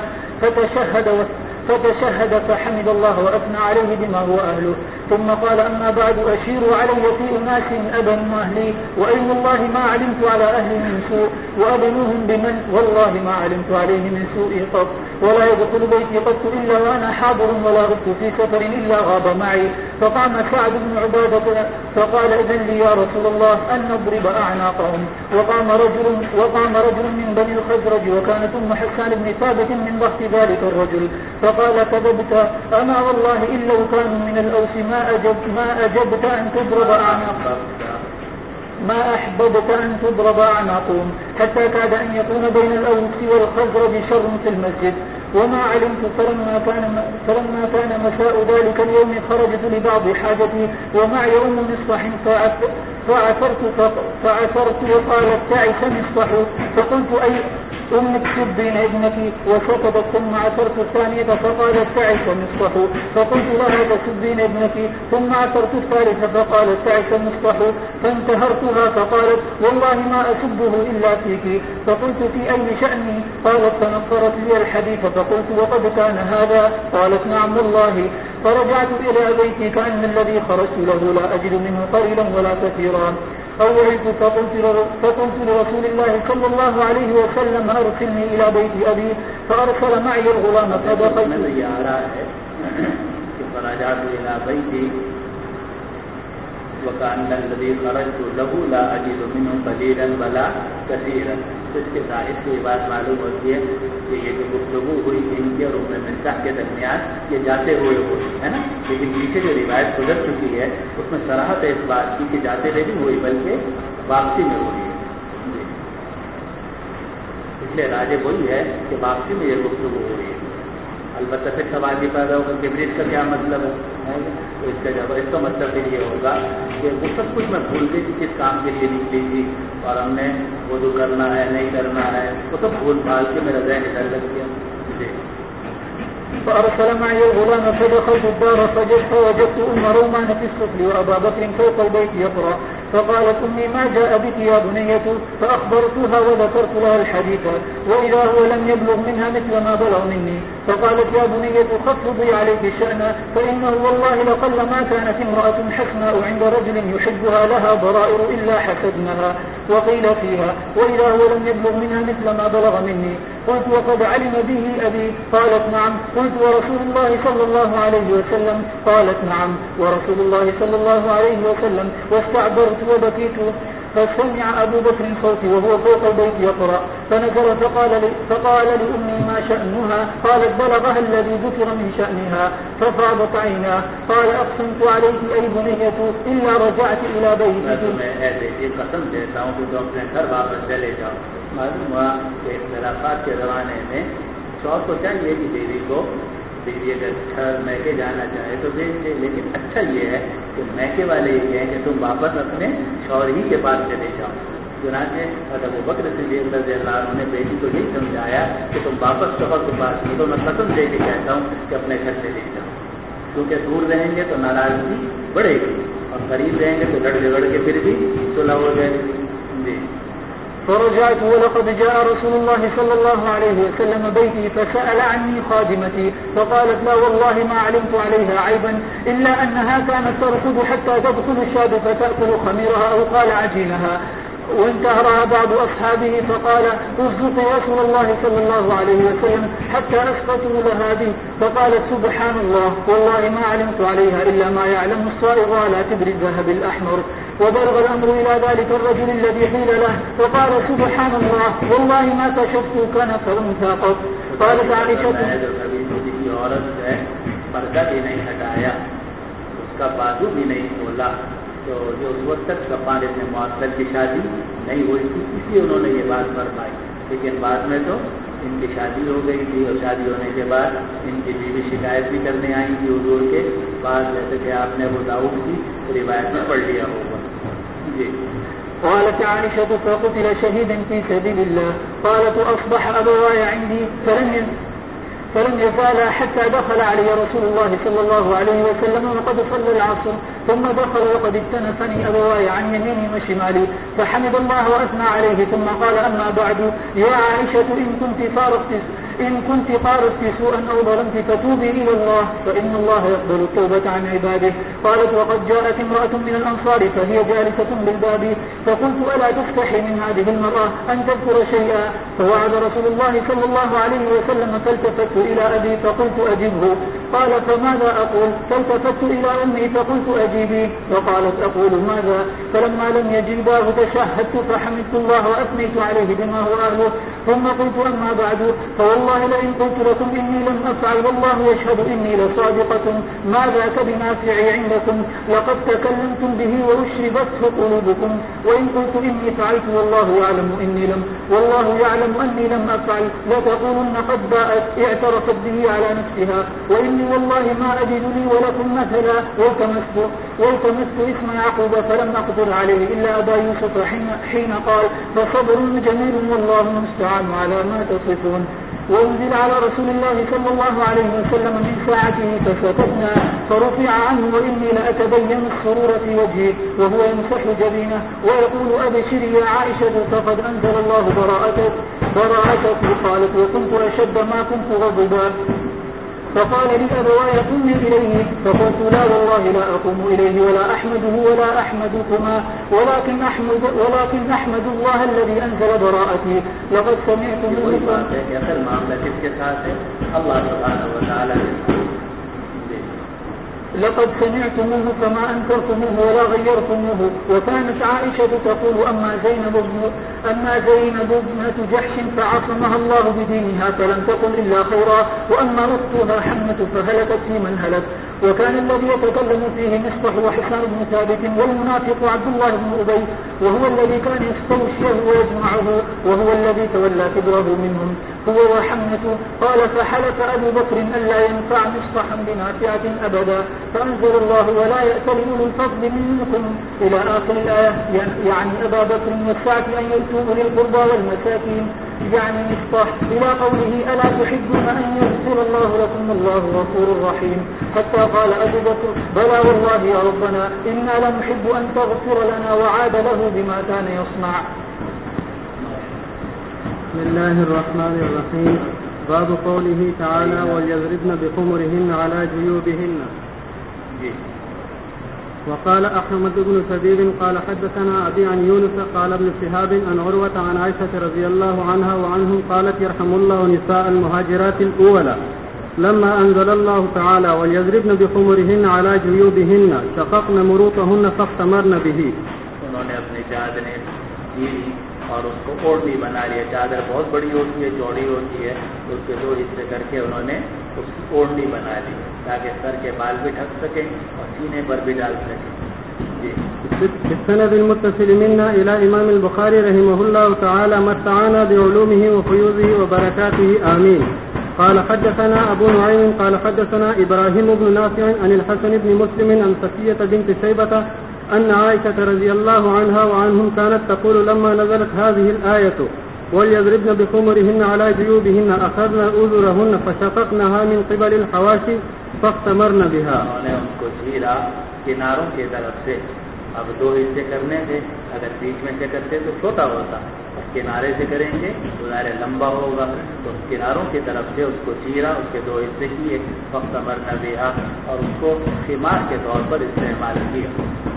فتشهد فحمد الله وأثنى عليه بما هو أهله ثم قال أما بعد أشيروا علي في أناس أبنوا أهلي وأيم الله ما علمت على أهلي من سوء وأبنوهم بمن والله ما علمت عليه من سوء قط ولا يدخل بيتي قط إلا وأنا حاضر ولا غبت في سفر إلا غاب معي. فقام سعد بن عبادة فقال إذن لي يا رسول الله أن نضرب أعناقهم. وقام رجل من بني الخزرج وكانت أم حسان بن ثابت من ضغط ذلك الرجل فقال كذبت أما والله إن لو كانوا من الأوس ما أجبت أن تضرب أعناقهم ما أحببت أن تضرب أعناقهم حتى كاد أن يكون بين الأوس والخزرج شر في المسجد. وما علمت فلما كان مساء ذلك اليوم خرجت لبعض حاجتي ومعي أم مصطح فعثرت وقالت تعس مصطح فقلت أي أم اكتب بين ابنك وسكتت ثم عثرت الثانية فقالت تعس مصطح فقلت لها تكتب بين ابنك ثم عثرت الثالثة فقالت تعس مصطح فانتهرتها فقالت والله ما أسبه إلا فيك. فقلت في أي شأني؟ قالت فنفرت لي الحديث فقلت وقد كان هذا؟ قالت نعم والله. فرجعت إلى بيتي كأن الذي خرجت له لا أجد منه قليلا ولا كثيرا. أوعيت فقلت لرسول الله صلى الله عليه وسلم أرسلني إلى بيت أبي فأرسل معي الغلام فدخلت. فرجعت إلى بيتي وكأن الذي خرجت له لا أجد منه قليلا ولا كثيرا. اس کے ظاہر سے یہ بات معلوم ہوتی ہے کہ یہ جو گفتگو ہوئی ان کے اور ام نکاح کے درمیان یہ جاتے ہوئے ہوئی ہے نا، لیکن پیچھے جو روایت گزر چکی ہے اس میں صراحت ہے اس بات کی کہ جاتے ہوئے نہیں ہوئی بلکہ واپسی میں ہوئی ہے، اس لیے راجے وہی ہے کہ واپسی میں یہ گفتگو ہو رہی ہے۔ البتہ پھر سوال یہ پیدا ہوگا کہ برید کا کیا مطلب ہے، تو اس کا جواب اس کا مطلب پھر یہ ہوگا کہ وہ سب کچھ میں بھول گئی کہ کس کام کے لیے نکلی تھی اور ہم نے وضو کرنا ہے نہیں کرنا ہے وہ سب بھول بھال کے میرا ذہن ادھر لگ گیا۔ جی فأرسل معي الغلام فدخلت الدار فوجدت أم رومان في السفل وأبا بكر فوق البيت يقرأ، فقالت أمي ما جاء بك يا بنية؟ فأخبرتها وذكرت لها الحديث وإذا هو لم يبلغ منها مثل ما بلغ مني، فقالت يا بنية خفضي عليك الشأن فإنه والله لقل ما كانت امرأة حسناء عند رجل يحبها لها ضرائر إلا حسدنها، وقيل فيها وإذا هو لم يبلغ منها مثل ما بلغ مني. قلت وقد علم به أبي؟ قالت نعم. قلت ورسول الله صلى الله عليه وسلم؟ قالت نعم ورسول الله صلى الله عليه وسلم. واستعبرت وبكيت فسمع أبو بكر صوتي وهو فوق البيت يقرأ، فنزل فقال لأمي ما شأنها؟ قالت بلغها الذي ذكر من شأنها، ففاضت عيناه. قال أقسمت عليك أي بنية إلا رجعت إلى بيتك. قسم دیتا ہوں کہ تم اپنے گھر واپس چلے جاؤ۔ معلوم ہوا کہ اختلافات کے زمانے میں شوہر کو چاہیے کہ بیوی اگر گھر میکے جانا چاہے تو بھیج دے، لیکن اچھا یہ ہے کہ میکے والے یہ کہیں کہ تم واپس اپنے شوہر ہی کے پاس چلے جاؤ۔ چنانچہ ابو بکر صدیق رضی اللہ عنہ نے بیٹی کو یہی سمجھایا کہ تم واپس شوہر کے پاس نہیں تو میں قسم دے کے کہتا ہوں کہ اپنے گھر سے لے جاؤ، کیونکہ دور رہیں گے تو ناراضگی بڑھے گی اور قریب رہیں گے تو لڑ جھگڑ کے پھر بھی صلح ہو جائے گی۔ جی فرجعت ولقد جاء رسول الله صلى الله عليه وسلم بيتي فسأل عني خادمتي فقالت لا والله ما علمت عليها عيبا إلا أنها كانت تركض حتى تدخل الشاة فتأكل خميرها أو قال عجينها. وانتهرها بعض أصحابه فقال اصدق يا رسول الله صلى الله عليه وسلم حتى أسقطوا لها به، فقالت سبحان الله والله ما علمت عليها إلا ما يعلم الصائغ على تبر الذهب الأحمر. وبلغ الأمر إلى ذلك الرجل الذي قيل له فقال سبحان الله والله ما كشفت كنف أنثى قط. قالت عائشة عورت ہے پردہ بھی نہیں ہٹایا، اس کا بازو بھی نہیں کھولا، تو جو اس وقت تک کفارے سے معطل کی شادی نہیں ہوئی تھی اس لیے انہوں نے یہ بات فرمائی، لیکن بعد میں تو ان کی شادی ہو گئی تھی اور شادی ہونے کے بعد ان کی بیوی شکایت بھی کرنے آئی تھی حضور کے بعد، جیسے کہ آپ نے وہ داؤد کی روایت میں پڑھ لیا ہوگا۔ جی قالت عائشة فقتل شهيدا في سبيل الله. قالت أصبح أبواي عندي فلم يزالا حتى دخل علي رسول الله صلى الله عليه وسلم وقد صلى العصر، ثم دخل وقد اكتنفني أبواي عن يميني وشمالي فحمد الله وأثنى عليه، ثم قال أما بعد يا عائشة إن كنت قارفت سوءا أو ظلمت فتوبي إلى الله فإن الله يقبل التوبة عن عباده. قالت وقد جاءت امرأة من الأنصار فهي جالسة بالباب فقلت ألا تستحي من هذه المرأة أن تذكر شيئا؟ فوعد رسول الله صلى الله عليه وسلم فالتفت إلى أبي فقلت أجبه. قال فماذا أقول؟ فالتفت إلى أمي فقلت أجيبي، فقالت أقول ماذا؟ فلما لم يجيباه تشهدت فحمدت الله وأثنيت عليه بما هو أهله، ثم قلت أما بعد فوالله لئن قلت لكم إني لم أفعل والله يشهد إني لصادقة ما ذاك بنافعي عندكم، لقد تكلمتم به وأشربته قلوبكم، وإن قلت إني فعلت والله يعلم أني لم أفعل لتقولن قد باءت اعترفت به على نفسها، وإني والله ما أجد لي ولكم مثلا. والتمست اسم يعقوب فلم أقدر عليه إلا أبا يوسف حين قال فصبر جميل والله المستعان على ما تصفون. وانزل على رسول الله صلى الله عليه وسلم من ساعته فسكتنا فرفع عنه وإني لأتبين السرور في وجهه وهو يمسح جبينه ويقول أبشري يا عائشة فقد أنزل الله براءتك. قالت وكنت أشد ما كنت غضبا، فقال لي أبواي قومي إليه، فقلت لا والله لا أقوم إليه ولا أحمده ولا أحمدكما ولكن أحمد الله الذي أنزل براءتي. لقد سمعت منكم اللہ سبحانہ و تعالی لقد سمعتموه فما أنكرتموه ولا غيرتموه. وكانت عائشة تقول أما زينب ابنة جحش فعصمها الله بدينها فلم تقل إلا خيرا، وأما أختها حمة فهلكت في من هلك. وكان الذي يتكلم فيه مصطح وحسان بن ثابت والمنافق عبد الله بن أبي، وهو الذي كان يستوشيه ويجمعه، وهو الذي تولى كبره منهم هو وحمة. قال فحلف أبو بكر ألا ينفع مصطحا بنافعة أبدا، فأنزل الله ولا يأتل أولو الفضل منكم إلى آخر الآية، يعني أبا بكر والسعة أن يؤتوا أولي القربى والمساكين، يعني مصطح، إلى قوله ألا تحبون أن يغفر الله لكم الله غفور رحيم، حتى قال أبو بكر بلى والله يا ربنا إنا لنحب أن تغفر لنا، وعاد له بما كان يصنع. بسم الله الرحمن الرحيم. باب قوله تعالى وليضربن بخمرهن على جيوبهن. وقال أحمد بن سبيل قال حدثنا أبي عن يونس قال ابن شهاب عن عروة عن عائشة رضي الله عنها وعنهم قالت يرحم الله نساء المهاجرات الأولى لما أنزل الله تعالى وليضربن بخمرهن على جيوبهن شققن مروطهن فاختمرن به. انہوں نے اپنی چادریں لی اور اس کو اوڑھنی بنا لیا. چادر بہت بڑی ہوتی ہے، چوڑی ہوتی ہے، اس کے 2 حصے کر کے انہوں نے اس کی اوڑھنی بنا لی تاکہ سر کے بال بھی ڈھک سکیں اور سینے پر بھی ڈال سکیں. بالسند المتصل منا إلى إمام البخاري رحمه الله تعالى متعنا بعلومه وفيوزه وبركاته آمين. قال حدثنا أبو نعيم قال حدثنا إبراهيم بن نافع عن الحسن بن مسلم عن صفية بنت شيبة أن عائشة رضي الله عنها وعنهم كانت تقول لما نزلت هذه الآية وليضربن بخمرهن على جيوبهن أخذن أذرهن فشققنها من قبل الحواشي فاختمرن بها. انہوں نے ان کو جھیرا کناروں کی طرف سے. اب 2 حصے کرنے تھے، اگر بیچ میں سے کرتے تو چھوٹا ہوتا، کنارے سے کریں گے تو ظاہر لمبا ہوگا، تو کناروں کی طرف سے اس کو چیرا، اس کے 2 حصے کیے فاختمرن بها اور اس کو خمار کے طور پر استعمال کیا.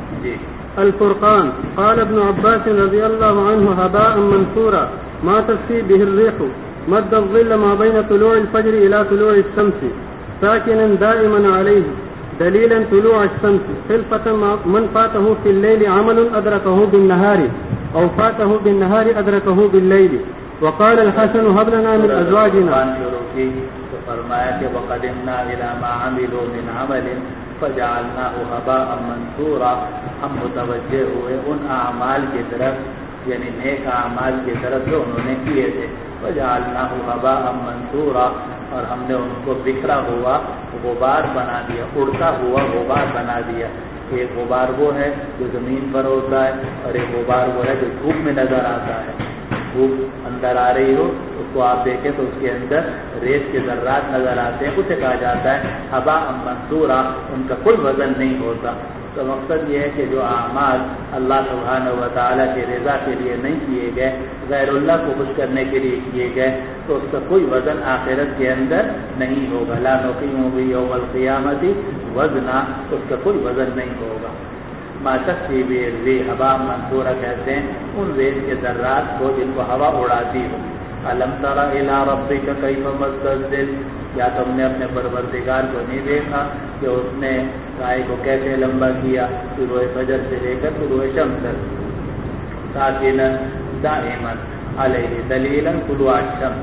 الفرقان قال ابن عباس رضي الله عنه هباء منثورا ما تسقي به الريح مد الظل ما بين طلوع الفجر إلى طلوع الشمس ساكنا دائما عليه دليلا طلوع الشمس خلفة من فاته في الليل عمل أدركه بالنهار أو فاته بالنهار أدركه بالليل. وقال الحسن هب لنا من أزواجنا. تو فرمایا کہ وقدمنا إلى ما عملوا من عمل فجعلناه هباء منثورا. ہم متوجہ ہوئے ان اعمال کی طرف، یعنی نیک اعمال کی طرف جو انہوں نے کیے تھے. فجعلناه هباء منثورا اور ہم نے ان کو بکھرا ہوا غبار بنا دیا، اڑتا ہوا غبار بنا دیا. ایک غبار وہ ہے جو زمین پر ہوتا ہے اور ایک غبار وہ ہے جو دھوپ میں نظر آتا ہے. دھوپ اندر آ رہی ہو اس کو آپ دیکھیں تو اس کے اندر ریت کے ذرات نظر آتے ہیں، اسے کہا جاتا ہے ہباء منثورا. ان کا کوئی وزن نہیں ہوتا. تو مقصد یہ ہے کہ جو اعمال اللہ سبحانہ و تعالیٰ کی رضا کے لیے نہیں کیے گئے، غیر اللہ کو خوش کرنے کے لیے کیے گئے، تو اس کا کوئی وزن آخرت کے اندر نہیں ہوگا. لا نقیم بیوم القیامت وزنا، اس کا کوئی وزن نہیں ہوگا. ما تسقي به الريح هباء منثورا کہتے ہیں ان ریت کے ذرات کو جن کو ہوا اڑاتی ہو. الم تر الى ربك كيف مد الظل، کیا تم نے اپنے پروردگار کو نہیں دیکھا کہ اس نے رائے کو کیسے لمبا کیا طلوع فجر سے لے کر طلوع شمس تک. ساکنا دائما علیہ دلیلا طلوع الشمس.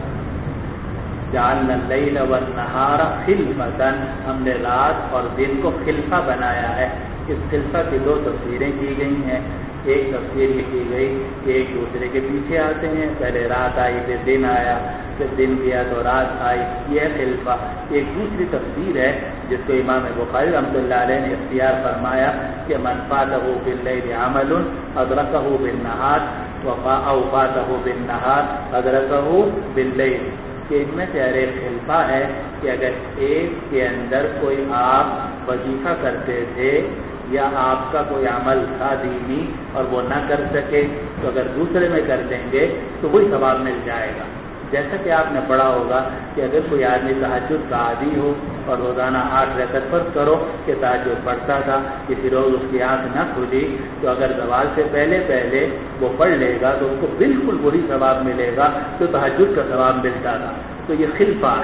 جعلنا اللیل والنہار خلفۃ، ہم نے رات اور دن کو خلفہ بنایا ہے. اس خلفہ کی 2 تفسیریں کی گئی ہیں. ایک تفسیر یہ کی گئی کہ ایک دوسرے کے پیچھے آتے ہیں، پہلے رات آئی پھر دن آیا، پھر دن گیا تو رات آئی، یہ خلفہ. ایک دوسری تفسیر ہے جس کو امام بخاری رحمۃ اللہ علیہ نے اختیار فرمایا کہ من فاتہ باللیل عمل ادرکہ بالنہار او فاتہ بالنہار ادرکہ باللیل، کہ ان میں سے ہر ایک خلفہ ہے کہ اگر ایک کے اندر کوئی آپ وظیفہ کرتے تھے یا آپ کا کوئی عمل تھا دینی اور وہ نہ کر سکے تو اگر دوسرے میں کر دیں گے تو وہی ثواب مل جائے گا. جیسا کہ آپ نے پڑھا ہوگا کہ اگر کوئی آدمی تہجد کا عادی ہو اور روزانہ 8 رکعت فرض کرو کہ تہجد پڑھتا تھا، کسی روز اس کی آنکھ نہ کھلی تو اگر زوال سے پہلے وہ پڑھ لے گا تو اس کو بالکل وہی ثواب ملے گا جو تہجد کا ثواب ملتا تھا. تو یہ خلفہ ہے.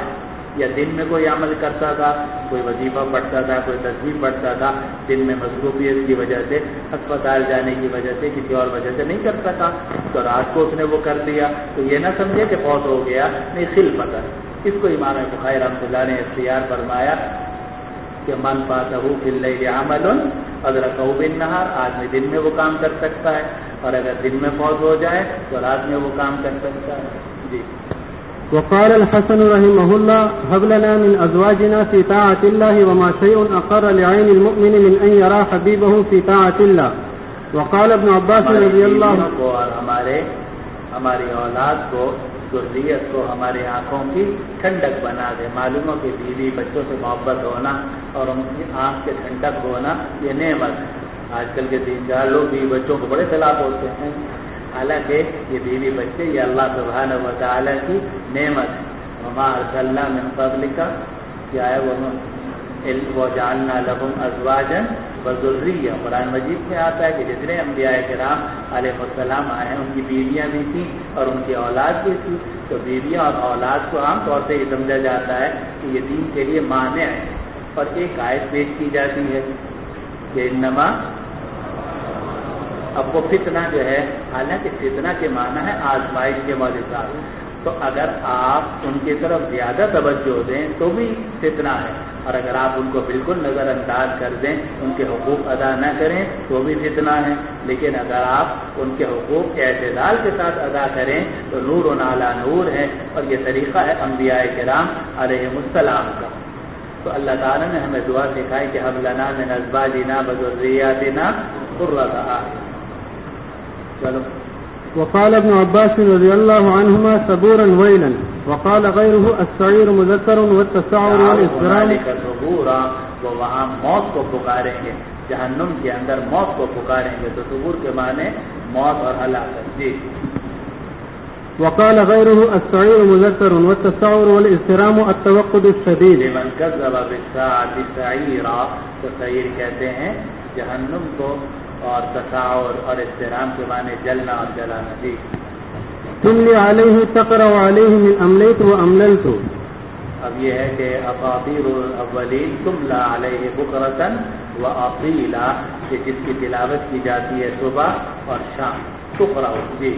یا دن میں کوئی عمل کرتا تھا، کوئی وظیفہ پڑھتا تھا، کوئی تسبیح پڑھتا تھا، دن میں مصروفیت کی وجہ سے، اسپتال جانے کی وجہ سے، کسی اور وجہ سے نہیں کر سکا تو رات کو اس نے وہ کر دیا، تو یہ نہ سمجھے کہ فوت ہو گیا، نہیں خلفت۔ اس کو امام بخاری رحمۃ اللہ نے اختیار فرمایا کہ من فاتہ فی اللیل عمل ادرکہ بالنہار، آدمی دن میں وہ کام کر سکتا ہے، اور اگر دن میں فوت ہو جائے تو رات میں وہ کام کر سکتا ہے۔ جی۔ وقال الحسن رحمه الله هب لنا من ازواجنا في طاعة الله وما شيء اقر لعين المؤمن من ان يرى حبيبه في طاعة الله۔ وقال ابن عباس رضی اللہ عنہ اور ہماری اولاد کو، ذریت کو ہماری آنکھوں کی ٹھنڈک بنا دے۔ معلوم ہو کہ بیوی بچوں سے محبت ہونا اور ان کی آنکھ کے ٹھنڈک ہونا یہ نعمت ہے۔ آج کل کے دیندار لوگ بیوی بچوں کو بڑے خلاف ہوتے ہیں، حالانکہ یہ بیوی بچے یہ اللہ سبحانہ و تعالیٰ کی نعمت ہے۔ وما ارسلنا من قبلک، کیا ہے وہ جعلنا لهم ازواجا وذریہ، قرآن مجید میں آتا ہے کہ جتنے انبیاء کرام علیہ السلام آئے ہیں ان کی بیویاں بھی تھیں اور ان کی اولاد بھی تھی، تو بیویاں اور اولاد کو عام طور سے یہ سمجھا جاتا ہے کہ یہ دین کے لیے مانع ہے، اور ایک آیت پیش کی جاتی ہے کہ انما، اب وہ فتنہ جو ہے، حالانکہ فتنہ کے معنی ہے آزمائش کے موجودات، تو اگر آپ ان کی طرف زیادہ توجہ دیں تو بھی فتنہ ہے، اور اگر آپ ان کو بالکل نظر انداز کر دیں، ان کے حقوق ادا نہ کریں تو بھی فتنہ ہے، لیکن اگر آپ ان کے حقوق کے اعتدال کے ساتھ ادا کریں تو نور علی نور ہے، اور یہ طریقہ ہے انبیاء کرام علیہم السلام کا۔ تو اللہ تعالیٰ نے ہمیں دعا سکھائی کہ هب لنا من ازواجنا وذرياتنا قرۃ اعین۔ چلو۔ وقال ابن عباس رضی اللہ عنہما صبورا ویلا، وقال غیرہ السعیر مذکر والتسعر والاضطرام۔ وہ وہاں موت کو پکاریں گے، جہنم کے اندر موت کو پکاریں گے، تو صبور کے معنی موت اور ہلاکت۔ جی۔ وقال غیرہ السعیر مذکر والتسعر والاضطرام التوقد الشدید۔ لمن کذب بالساعۃ سعیرا، تو سعیر کہتے ہیں جہنم کو، اور تسعر اور اضطرام کے معنی جلنا اور جلانا۔ جی۔ تملی علیہ تقرأ علیہ من املیت و امللت۔ اب یہ ہے کہ اساطیر الاولین تملا علیہ بکرۃ و اصیلا، کہ جس کی تلاوت کی جاتی ہے صبح اور شام، تقرأ۔ جی۔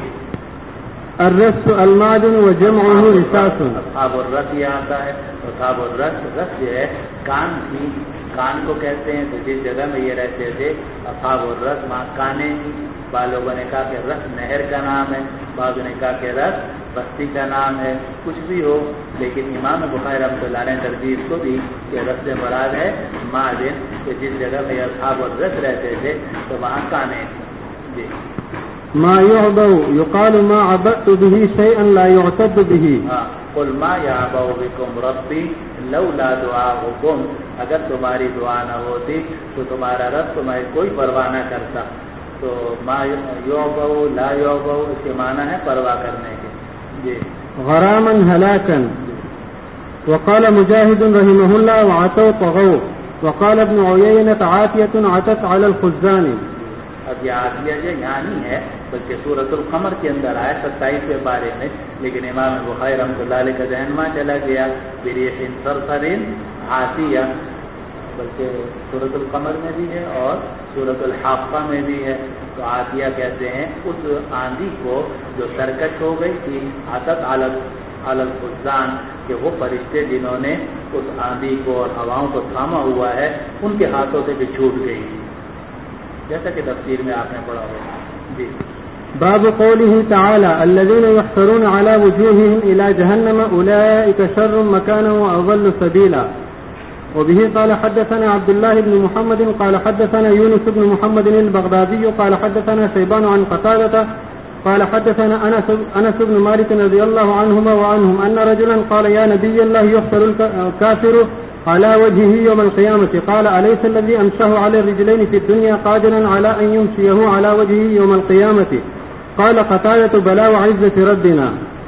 الرس المعدن وجمعه رساس۔ اصحاب الرس یہ آتا ہے، اصحاب الرس، رس جو ہے کان کی، کان کو کہتے ہیں، تو جس جگہ میں یہ رہتے تھے اصحاب الرس وہاں کانے کی۔ بعض لوگوں نے کہا کہ رس نہر کا نام ہے، بعض نے کہا کہ رس بستی کا نام ہے، کچھ بھی ہو، لیکن امام بخاری رحمۃ اللہ نے ترجیح کو دی کہ رس سے مراد ہے معدن، کہ جس جگہ میں اصحاب الرس رہتے تھے تو وہاں کانے۔ جی۔ ما يعبأ يقال ما عبأت به شيئا لا يعتد به۔ قل ما يعبأ بكم ربي لولا دعاؤكم، اگر تمہاری دعا نہ ہوتی تو تمہارا رب تمہاری کوئی پرواہ نہ کرتا۔ تو ما يعبأ لا يعبأ اس کے معنی ہے پرواہ کرنے کے۔ جی۔ غراما هلاكا۔ وقال مجاهد رحمه الله وعتوا طغوا۔ وقال ابن عيينة عاتية عتت على الخزان۔ اب یہ عافیہ جو یہاں نہیں ہے بلکہ سورۃ القمر کے اندر آئے 27ویں پارے میں، لیکن امام بخاری رحمۃ اللہ علیہ کا ذہن میں چلا گیا بریح صرصر عاتیہ، بلکہ سورۃ القمر میں بھی ہے اور سورۃ الحاقہ میں بھی ہے۔ تو عاتیہ کہتے ہیں اس آندھی کو جو سرکش ہو گئی تھی، عتت علی الخزان، کہ وہ فرشتے جنہوں نے اس آندھی کو اور ہواؤں کو تھاما ہوا ہے ان کے ہاتھوں سے بھی چھوٹ گئی، جیسا کہ تفسیر میں آپ نے پڑھا ہوگا۔ جی۔ باب قوله تعالى الذين يحشرون على وجوههم إلى جهنم أولئك شر مكانا وأضل سبيلا۔ وبه قال حدثنا عبد الله بن محمد قال حدثنا يونس بن محمد البغدادي قال حدثنا شيبان عن قتادة قال حدثنا أنس بن مالك رضي الله عنهما وعنهم أن رجلا قال يا نبي الله يحشر الكافر على وجهه يوم القيامة قال أليس الذي أمشه على الرجلين في الدنيا قادرا على أن يمشيه على وجهه يوم القيامة قال قتادة بلى وعزة ربنا۔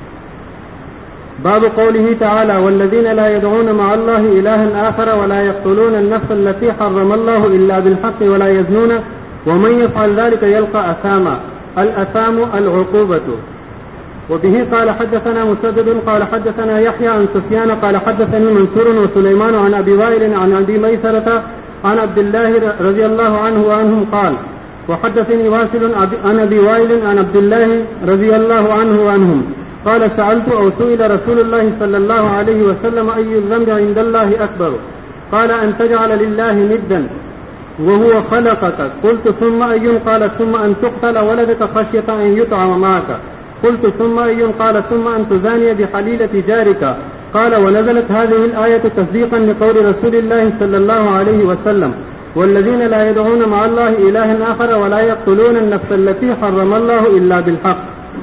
باب قوله تعالى والذين لا يدعون مع الله إلها آخر ولا يقتلون النفس التي حرم الله إلا بالحق ولا يزنون ومن يفعل ذلك يلقى أثاما۔ الأثام العقوبة۔ وبه قال حدثنا مسدد قال حدثنا يحيى عن سفيان قال حدثني منصور وسليمان عن أبي وائل عن أبي ميسرة عن عبد الله رضي الله عنه وعنهم قال وحدثني واصل عن أبي وائل عن عبد الله رضي الله عنه وعنهم قال سألت أو سئل رسول الله صلى الله عليه وسلم أي الذنب عند الله أكبر قال أن تجعل لله ندا وهو خلقك قلت ثم أي قال ثم أن تقتل ولدك خشية أن يطعم معك قلت ثم أي قال ثم أن تزاني بحليلة جارك قال ونزلت هذه الآية تصديقا لقول رسول الله صلى الله عليه وسلم والذين لا يدعون مع الله إلها آخر ولا يقتلون النفس التي حرم الله إلا بالحق.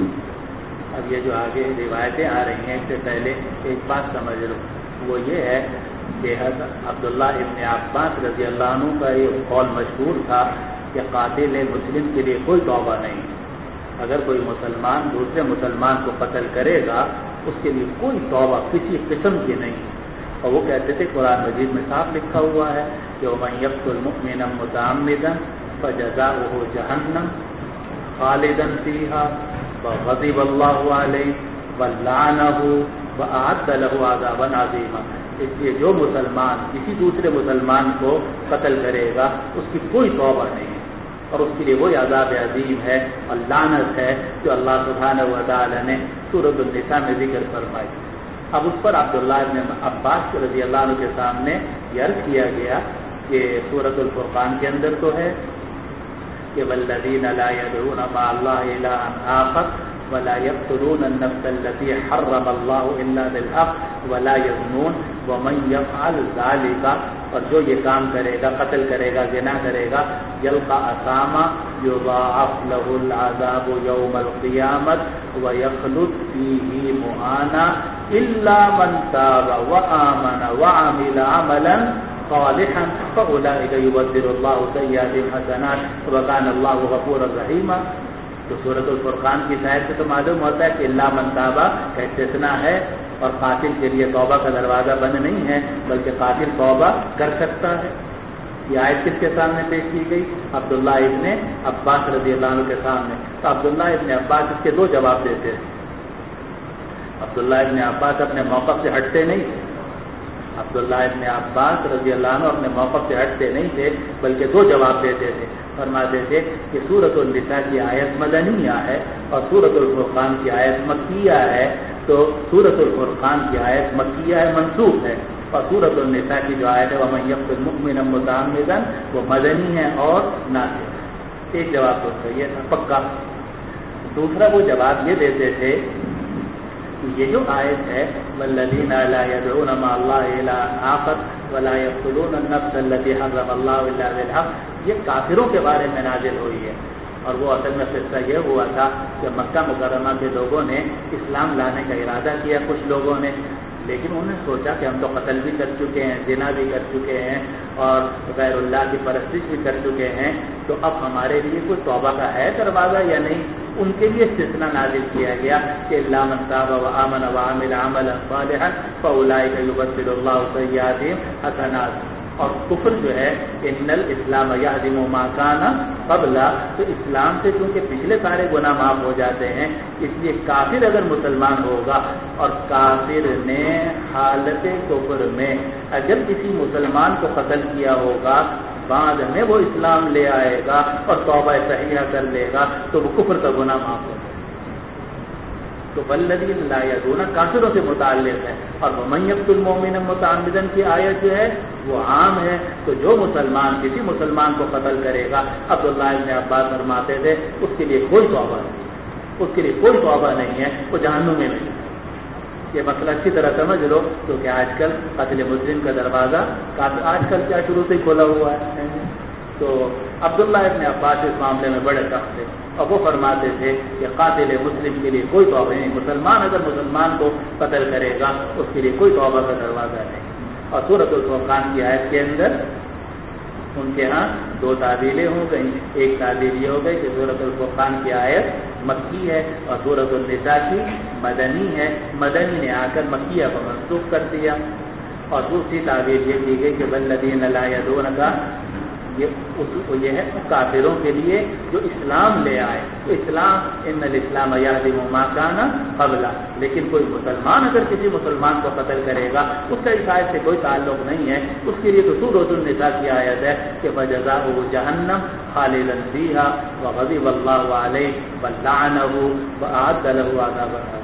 اب یہ جو آگے روایتیں آ رہی ہیں اس سے پہلے ایک بات سمجھ لو، وہ یہ ہے کہ عبداللہ ابن عباس رضی اللہ عنہ کا یہ قول مشہور تھا کہ قاتل مسلم کے لیے کوئی توبہ نہیں. اگر کوئی مسلمان دوسرے مسلمان کو قتل کرے گا اس کے لیے کوئی توبہ کسی قسم کی نہیں. اور وہ کہتے تھے قرآن مجید میں صاف لکھا ہوا ہے کہ وَمَن يَقْتُلْ مُؤْمِنًا مُتَعَمِّدًا فَجَزَاؤُهُ جَهَنَّمُ خَالِدًا فِيهَا وَغَضِبَ اللَّهُ عَلَيْهِ وَلَعَنَهُ وَأَعَدَّ لَهُ عَذَابًا عَظِيمًا. اس لیے جو مسلمان کسی دوسرے مسلمان کو قتل کرے گا اس کی کوئی توبہ نہیں اور اس کے لیے وہی عذاب عظیم ہے اور لعنت ہے جو اللہ سبحانہ و تعالی نے سورۃ النساء میں ذکر فرمائی. اب اس پر عبداللہ ابن عباس رضی اللہ عنہ کے سامنے یہ عرض کیا گیا کہ سورۃ الفرقان کے اندر تو ہے کہ والذین لا يدعون مع الله إلها آخر ولا يقتلون النفس التي حرم الله إلا بالحق ولا يزنون ومن يفعل ذلك، اور جو یہ کام کرے گا قتل کرے گا زنا کرے گا یلقى أثاما يضاعف له العذاب يوم القيامة ويخلد فيه مهانا إلا من تاب وآمن وعمل عملا صالحا فأولئك يبدل الله سيئاتهم حسنات وكان الله غفورا رحيما. تو سورۃ الفرقان کی آیت سے تو معلوم ہوتا ہے کہ الا من تابا کا استثناء ہے اور قاتل کے لیے توبہ کا دروازہ بند نہیں ہے بلکہ قاتل توبہ کر سکتا ہے. یہ آیت کس کے سامنے پیش کی گئی؟ عبداللہ ابن عباس رضی اللہ عنہ کے سامنے. تو عبداللہ ابن عباس اس کے دو جواب دیتے ہیں. عبداللہ ابن عباس اپنے موقف سے ہٹتے نہیں. عبداللہ ابن عباس رضی اللہ عنہ اپنے موقف سے ہٹتے نہیں تھے بلکہ دو جواب دیتے تھے. فرماتے تھے کہ سورۃ النساء کی آیت مدنیہ ہے اور سورۃ الفرقان کی آیت مکیہ ہے. تو سورۃ الفرقان کی آیت مکیہ ہے، منسوخ ہے، اور سورۃ النساء کی جو آیت ہے وَمَن يَقْتُلْ مُؤْمِنًا مُتَعَمِّدًا وہ مدنی ہے اور ناسخ. ایک جواب تو صحیح تھا پکا. دوسرا وہ جواب یہ دیتے تھے یہ جو آیت ہے والذین لا يدعون مع الله إلها آخر ولا يقتلون النفس التي حرم الله إلا بالحق، یہ کافروں کے بارے میں نازل ہوئی ہے. اور وہ اصل میں قصہ یہ ہوا تھا کہ مکہ مکرمہ کے لوگوں نے اسلام لانے کا ارادہ کیا کچھ لوگوں نے، لیکن انہوں نے سوچا کہ ہم تو قتل بھی کر چکے ہیں، زنا بھی کر چکے ہیں اور غیر اللہ کی پرستش بھی کر چکے ہیں، تو اب ہمارے لیے کوئی توبہ کا ہے دروازہ یا نہیں. ان کے لیے استثناء نازل کیا گیا کہ الا من تاب وآمن وعمل عملا صالحا فاولئک یبدل اللہ سیئاتہم حسنات. اور کفر جو ہے ان الاسلام یہدم ما کان قبل، تو اسلام سے چونکہ پچھلے سارے گناہ معاف ہو جاتے ہیں اس لیے کافر اگر مسلمان ہوگا اور کافر نے حالت کفر میں اگر کسی مسلمان کو قتل کیا ہوگا بعد میں وہ اسلام لے آئے گا اور توبہ صحیحہ کر لے گا تو وہ کفر کا گناہ معاف ہوگا. تو والذین لا یدعون کافروں سے متعلق ہے، اور وَمَن یقتل مؤمنا متعمدا کی آیت جو ہے وہ عام ہے. تو جو مسلمان کسی مسلمان کو قتل کرے گا عبداللہ ابن عباس فرماتے تھے اس کے لیے کوئی توبہ نہیں، اس کے لیے کوئی توبہ نہیں ہے، وہ جہنم میں نہیں. یہ مسئلہ اچھی طرح سمجھ لو کیونکہ آج کل قتل مسلم کا دروازہ آج کل کیا شروع سے کھولا ہوا ہے. تو عبداللہ ابن عباس اس معاملے میں بڑے سخت تھے اور وہ فرماتے تھے کہ قاتل مسلم کے لیے کوئی توبہ نہیں. مسلمان اگر مسلمان کو قتل کرے گا اس کے لیے کوئی توبہ کا دروازہ نہیں. اور سورۃ الفرقان کی آیت کے اندر ان کے ہاں دو تعبیریں ہو گئیں. ایک تعبیر یہ ہو گئی کہ سورۃ الفرقان کی آیت مکی ہے اور سورۃ النساء کی مدنی ہے، مدنی نے آ کر مکیہ کو منسوخ کر دیا. اور دوسری تعبیر یہ کی گئی کہ والذین لا یدعون کا یہ ہے کافروں کے لیے جو اسلام لے آئے. تو اسلام ان الاسلام یہدم ما کان قبل، لیکن کوئی مسلمان اگر کسی مسلمان کو قتل کرے گا اس کا اس آیت سے کوئی تعلق نہیں ہے. اس کے لیے تو سورۃ النساء کی آیت ہے کہ فجزاؤہ جہنم خالدا فیہا وغضب اللہ علیہ ولعنہ واعد له عذابا عظیما.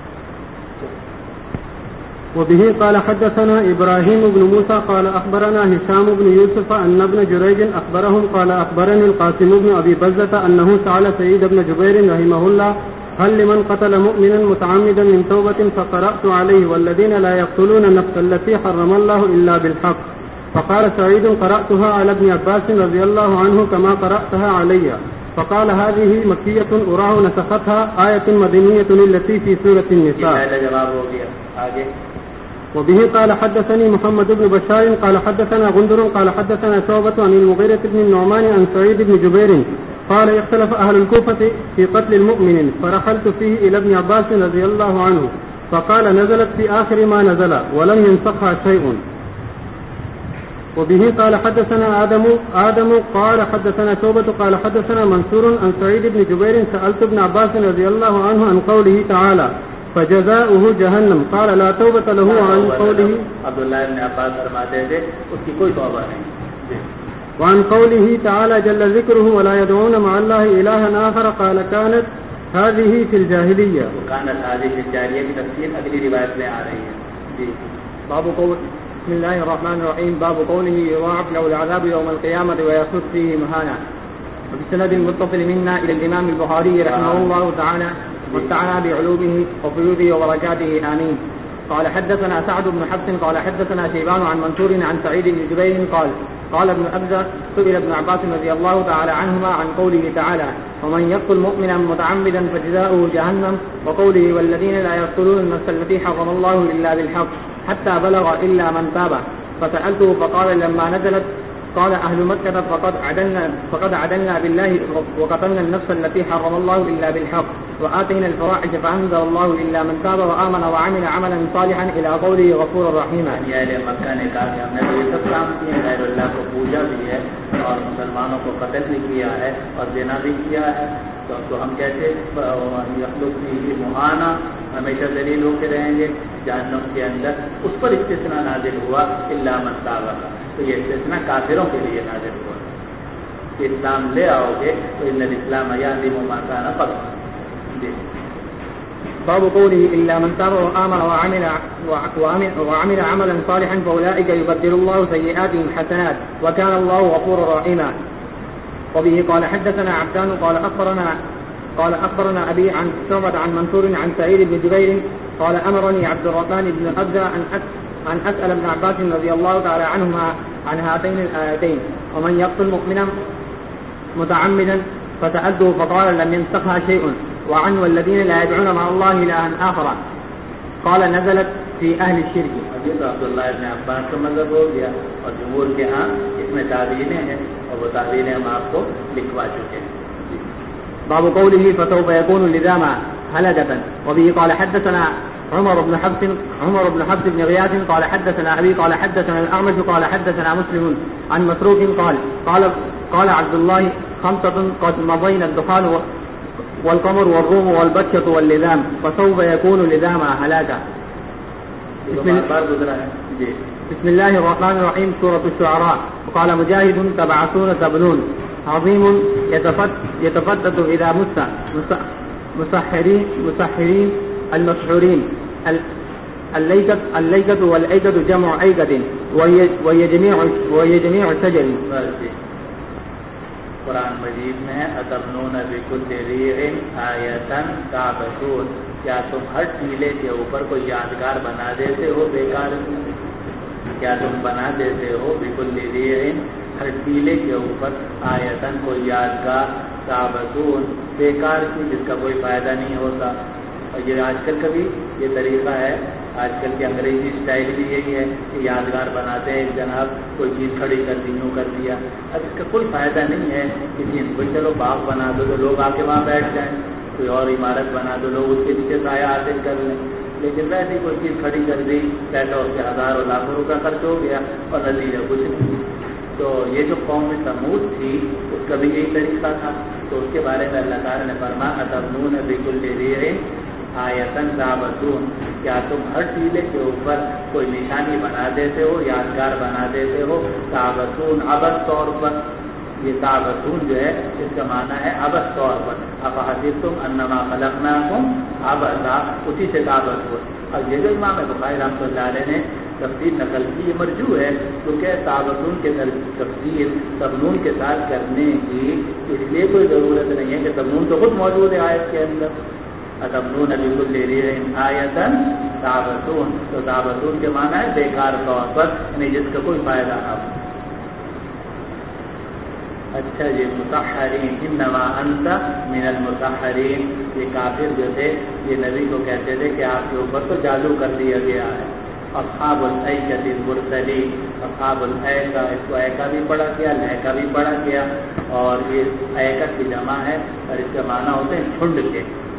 وبه قال حدثنا إبراهيم بن موسى قال أخبرنا هشام بن يوسف أن ابن جريج أخبرهم قال أخبرني القاسم بن أبي بزة أنه سأل سعيد بن جبير رحمه الله هل لمن قتل مؤمنا متعمدا من توبة فقرأت عليه والذين لا يقتلون النفس التي حرم الله إلا بالحق. فقال سعيد قرأتها على ابن عباس رضي الله عنه كما قرأتها علي. فقال هذه مكية أراه نسختها آية مدنية التي في سورة النساء. وبه قال حدثني محمد بن بشار قال حدثنا غندر قال حدثنا شعبة عن المغيرة بن النعمان عن سعيد بن جبير قال اختلف أهل الكوفة في قتل المؤمن فرحلت فيه إلى ابن عباس رضي الله عنه فقال نزلت في آخر ما نزل ولم ينسخها شيء. وبه قال حدثنا آدم قال حدثنا شعبة قال حدثنا منصور عن سعيد بن جبير سألت ابن عباس رضي الله عنه عن قوله تعالى فجزاؤه جہنم قال لا توبة له عن قوله. عبداللہ ابن عباس فرماتے تھے اس کی کوئی توبہ نہیں. وعن قوله تعالى جل ذكره ولا يدعون مع الله إلها آخر قال كانت هذه في الجاهلية. كانت هذه في الجاهلية کی تفصیل اگلی روایت میں آ رہی ہے. باب قول بسم الله الرحمن الرحيم باب قوله يضاعف له العذاب يوم القيامة ويخلد فيه مهانا. وبسند المتصل منا إلى الإمام البخاري رحمه الله تعالى واستعنا بعلومه وفيوضه وبركاته آمين. قال حدثنا سعد بن حفص قال حدثنا شيبان عن منصور عن سعيد بن جبير قال ابن أبزة سئل ابن عباس رضي الله تعالى عنهما عن قوله تعالى ومن يقتل مؤمنا متعمدا فجزاؤه جهنم وقوله والذين لا يقتلون النفس التي حرم الله إلا بالحق حتى بلغ إلا من تاب. فسألته فقال لما نزلت قال أهل مكة فقد عدلنا بالله وقتلنا النفس التي حرم الله إلا بالحق وآتينا الفواحش فأنزل الله إلا من تاب وآمن وعمل عملا صالحا إلى قوله غفورا رحيما. یہ اہل مکہ نے کہا کہ ہم نے تو یہ سب کام کیے ہیں، غیر اللہ کو پوجا بھی ہے اور مسلمانوں کو قتل بھی کیا ہے اور زنا بھی کیا ہے، تو ہم کیسے یخلق فیہ مہانا ہمیشہ ذلیل ہو کے رہیں گے جہنم کے اندر. اس پر استثناء نازل ہوا الا من تاب. تو یہ استثناء کافروں کے لیے نازل ہوا کہ اسلام لے آؤ گے تو ان الاسلام یہدم ما کان قبل. باب قوله إلا من تاب وآمن وعمل عملا صالحا فأولئك يبدل الله سيئاتهم حسنات وكان الله غفورا رحيما. وبه قال حدثنا عبدان قال أخبرنا أبي عن شعبة عن منصور عن سعيد بن جبير قال أمرني عبد الرحمن بن أبزة أن أسأل ابن عباس رضي الله تعالى عنهما عن هاتين الآيتين ومن يقتل مؤمنا متعمدا فسألته فقال لم ينسخها شيء وعن والذين لا يدعون مع الله إلها آخر قال نزلت في أهل الشرك. حدیث عبداللہ ابن عباس کا مذہب ہو گیا اور جمہور کے ہاں اس میں تعبیریں ہیں اور وہ تعبیریں ہم آپ کو لکھوا چکے ہیں. باب قوله فسوف يكون لزاما هلجة. وبه قال حدثنا عمر بن حفص بن غياث قال حدثنا أبي قال حدثنا الأعمش قال حدثنا مسلم عن مسروق قال عبد الله خمسة قد مضينا الدخان والقمر والروم والبطشة واللذام فسوف يكون لزاما هلاكا. بسم الله الرحمن الرحيم سورة الشعراء. وقال مجاهد تبعثون تبنون عظيم يتفتت إذا مسحرين المسحورين الليكة والأيكة جمع أيكة وهي جميع الشجر. قرآن مجید میں اتبنون بکل ریع آیتن تعبثون، کیا تم ہر ٹیلے کے اوپر کوئی یادگار بنا دیتے ہو بیکار کی؟ کیا تم بنا دیتے ہو بکل ریع ہر ٹیلے کے اوپر آیتن کوئی یادگار تعبثون بیکار کی جس کا کوئی فائدہ نہیں ہوتا. اور یہ آج کل کا بھی یہ طریقہ ہے، آج کل کے انگریزی اسٹائل بھی یہی ہے کہ یادگار بناتے ہیں جناب کوئی چیز کھڑی کر دی یوں کر دیا. اب اس کا کوئی فائدہ نہیں ہے کسی کوئی چلو باغ بنا دو تو لوگ آ کے وہاں بیٹھ جائیں، کوئی اور عمارت بنا دو لوگ اس کے نیچے سایہ حاصل کر لیں، لیکن ویسے کوئی چیز کھڑی کر دی پیسہ اس کے ہزاروں لاکھوں روپیہ خرچ ہو گیا اور نتیجہ کچھ نہیں. تو یہ جو قوم سمود تھی اس کا بھی یہی طریقہ تھا. تو اس کے بارے میں اللہ تعالیٰ نے فرمایا اتبنون بکل ریع آیۃ تعبثون، کیا تم ہر ٹیلے کے اوپر کوئی نشانی بنا دیتے ہو، یادگار بنا دیتے ہو. تعبثون عبث طور پر، یہ تعبثون جو ہے اس کا معنی ہے عبث طور پر. افحسبتم انما خلقناکم عبثا، اسی سے تعبثون. اور یہ جو امام بخاری رحمۃ اللہ علیہ نے تفسیر نقل کی یہ مرجوع ہے، کیونکہ تعبثون کے تفسیر تبنون کے ساتھ کرنے کی اس لیے کوئی ضرورت نہیں ہے کہ تبنون تو خود موجود ہے آیت کے اندر. اتبنون بکل ریع آیۃ تعبثون، تو تعبثون کے معنی ہے بیکار طور پر، یعنی جس کا کوئی فائدہ نہ ہو. اچھا جی، مسحرین انما انت من المسحرین، یہ کافر جو تھے یہ نبی کو کہتے تھے کہ آپ کے اوپر تو جادو کر دیا گیا ہے. اصحاب الایکۃ المرسلین، اصحاب الایکہ، اس کو ایکہ بھی پڑھا گیا، لیکہ بھی پڑھا گیا، اور یہ ایکہ کی جمع ہے اور اس کے معنی ہوتے ہیں جھنڈ کے.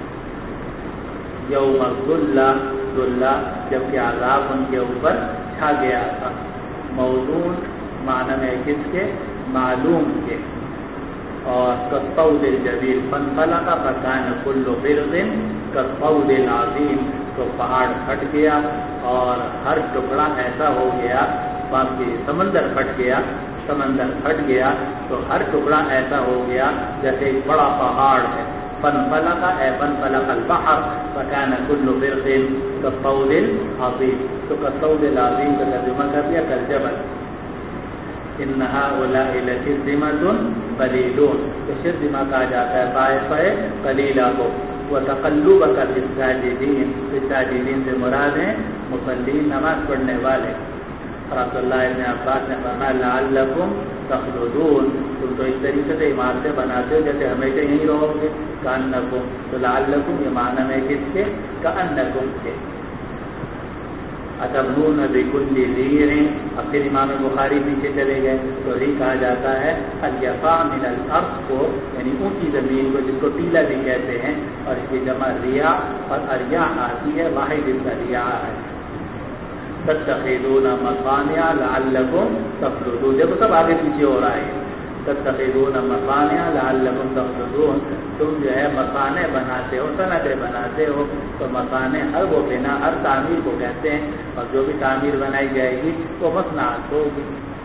یوم الظلہ، جبکہ عذاب ان کے اوپر چھا گیا تھا. موضوع معنی میں کس کے؟ معلوم کے. اور کالطود الجبیل فانفلق فکان کل فرق کالطود العظیم، تو پہاڑ پھٹ گیا اور ہر ٹکڑا ایسا ہو گیا، باقی سمندر پھٹ گیا تو ہر ٹکڑا ایسا ہو گیا جیسے ایک بڑا پہاڑ ہے. فانفلق اے فانفلق البحر فکان کل فرق کالطود العظیم، تو کالطود العظیم کا ترجمہ کر دیا کالجبل. ان هؤلاء لشرذمة قلیلون، تو شرذمہ کہا جاتا ہے طائفہ قلیلہ کو. وتقلبک فی الساجدین، الساجدین سے مراد ہیں مصلین، نماز پڑھنے والے. اور عبداللہ ابن عباس نے فرمایا لعلکم تخلدون، تم تو اس طریقے سے عمارتیں بناتے ہو جیسے ہمیشہ یہیں رہو گے. کأنکم، تو لعلکم یہ معنی میں کس کے؟ کأنکم کے. اتبنون بکل ریع، اب پھر امام بخاری پیچھے چلے گئے تو ری کہا جاتا ہے الیفا من الارض کو، یعنی اونچی زمین کو، جس کو ٹیلا بھی کہتے ہیں، اور اس کی جمع ریا، اور اریا آتی ہے واحد الریا ہے. تتخذون مصانع لعلکم تخلدون، دیکھو سب آگے پیچھے ہو رہا ہے. تتخذون مصانع لعلکم تخلدون، تم جو ہے مصانع بناتے ہو، صنعتیں بناتے ہو. تو مصانع ہر وہ بنا، ہر تعمیر کو کہتے ہیں، اور جو بھی تعمیر بنائی جائے گی وہ مصنعت ہوگی.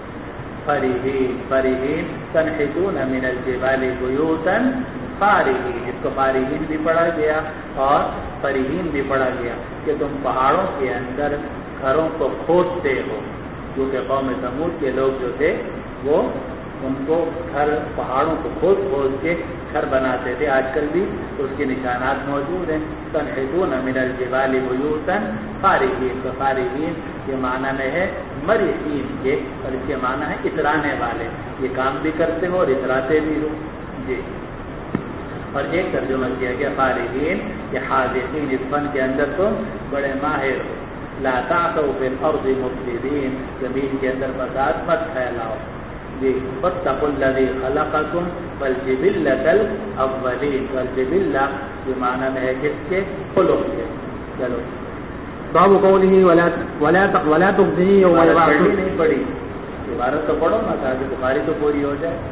فرحین تنحتون من الجبال بیوتا فارحین، اس کو فارحین بھی پڑھا گیا اور فرحین بھی پڑھا گیا کہ تم پہاڑوں کے اندر گھروں کو کھودتے ہو. کیونکہ قوم سمود کے لوگ جو تھے وہ ان کو گھر پہاڑوں کو کھود کے گھر بناتے تھے. آج کل بھی اس کے نشانات موجود ہیں. تنحتون من الجبال بیوتا فارحین، تو فارحین یہ معنی میں ہے مرحین کے، اور اس کے معنی ہے اترانے والے. یہ کام بھی کرتے ہو اور اتراتے بھی ہو. جی، اور ایک ترجمہ کیا گیا فارحین کہ حاذقین، اس فن کے اندر تو بڑے ماہر ہو. لا تعثوا فی الارض مفسدین، زمین کے اندر فساد مت پھیلاؤ. جی، واتقوا الذی خلقکم والجبلۃ الاولین، والجبلہ یہ معنی میں ہے کس کے؟ خلق کے. چلو باب قوله ولا تخزنی یوم یبعثون، نہیں پڑھی عبارت تو پڑھو نا تاکہ بخاری تو پوری ہو جائے.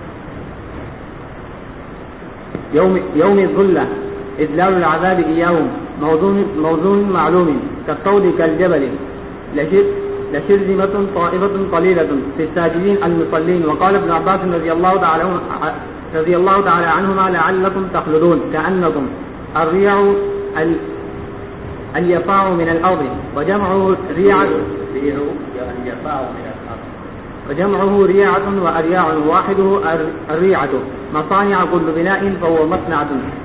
يوم الظلة إذلال العذاب إياهم موضوع معلوم كالطود كالجبل لشرذمة طائفة قليلة في الساجدين المصلين. وقال ابن عباس رضي الله تعالى عنهما لعلكم تخلدون كأنكم الريع اليفاع من الأرض، وجمعه ريعة وأرياع، واحده الريعة. مصانع كل بناء فهو مصنعة.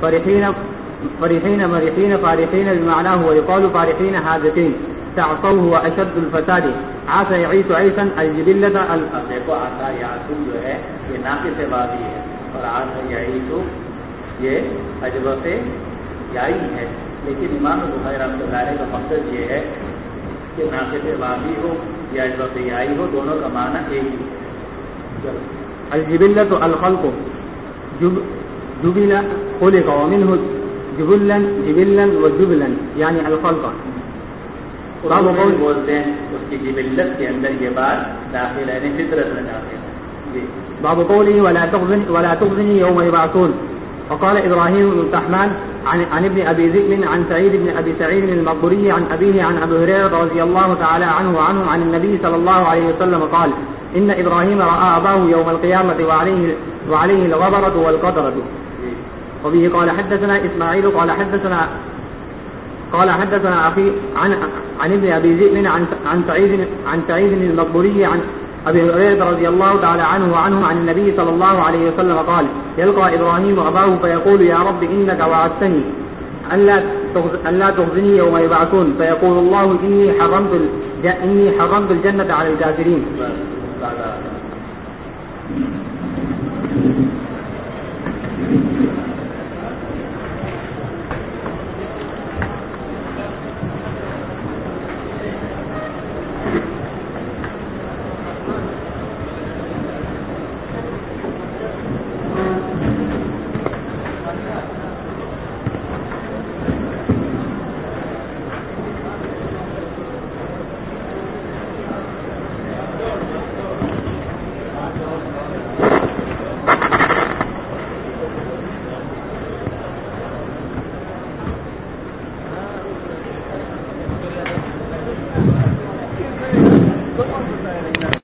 فرحين مرحين فارحين بمعناه، ويقال فارحين حاذقين. تعصوه وأشد الفساد. عسى يعيس عيسا الجبلة. دیکھو عسى يعسو جو ہے یہ ناقص بابی ہے، اور عسى يعيس یہ اجوف یائی ہے. لیکن امام بخاری رحمۃ اللہ علیہ کا مقصد یہ ہے کہ ناقص بابی ہو یا اجوف یائی ہو، دونوں کا معنی ایک ہی. الجبلة الخلق، جبل خلق، ومنه جبلا وجبلا يعني الخلق. بولتے ہیں اس کی جبلت کے اندر یہ بات داخل ہے، فطرت میں داخل ہے. باب قوله ولا تخزني يوم يبعثون. وقال إبراهيم بن الطحمان عن ابن أبي ذئب عن سعيد بن أبي سعيد المقبري عن أبيه عن أبي هريرة رضي الله تعالى عنه عن النبي صلى الله عليه وسلم قال إن إبراهيم رأى أباه يوم القيامة وعليه الغبرة والقدرة. وبه قال حدثنا إسماعيل قال حدثنا أخي عن ابن أبي ذئب عن سعيد المقبري عن أبي هريرة رضي الله تعالى عنه عن النبي صلى الله عليه وسلم قال يلقى إبراهيم أباه فيقول يا رب إنك وعدتني أن لا تخزني يوم يبعثون فيقول الله إني حرمت الجنة على الكافرين.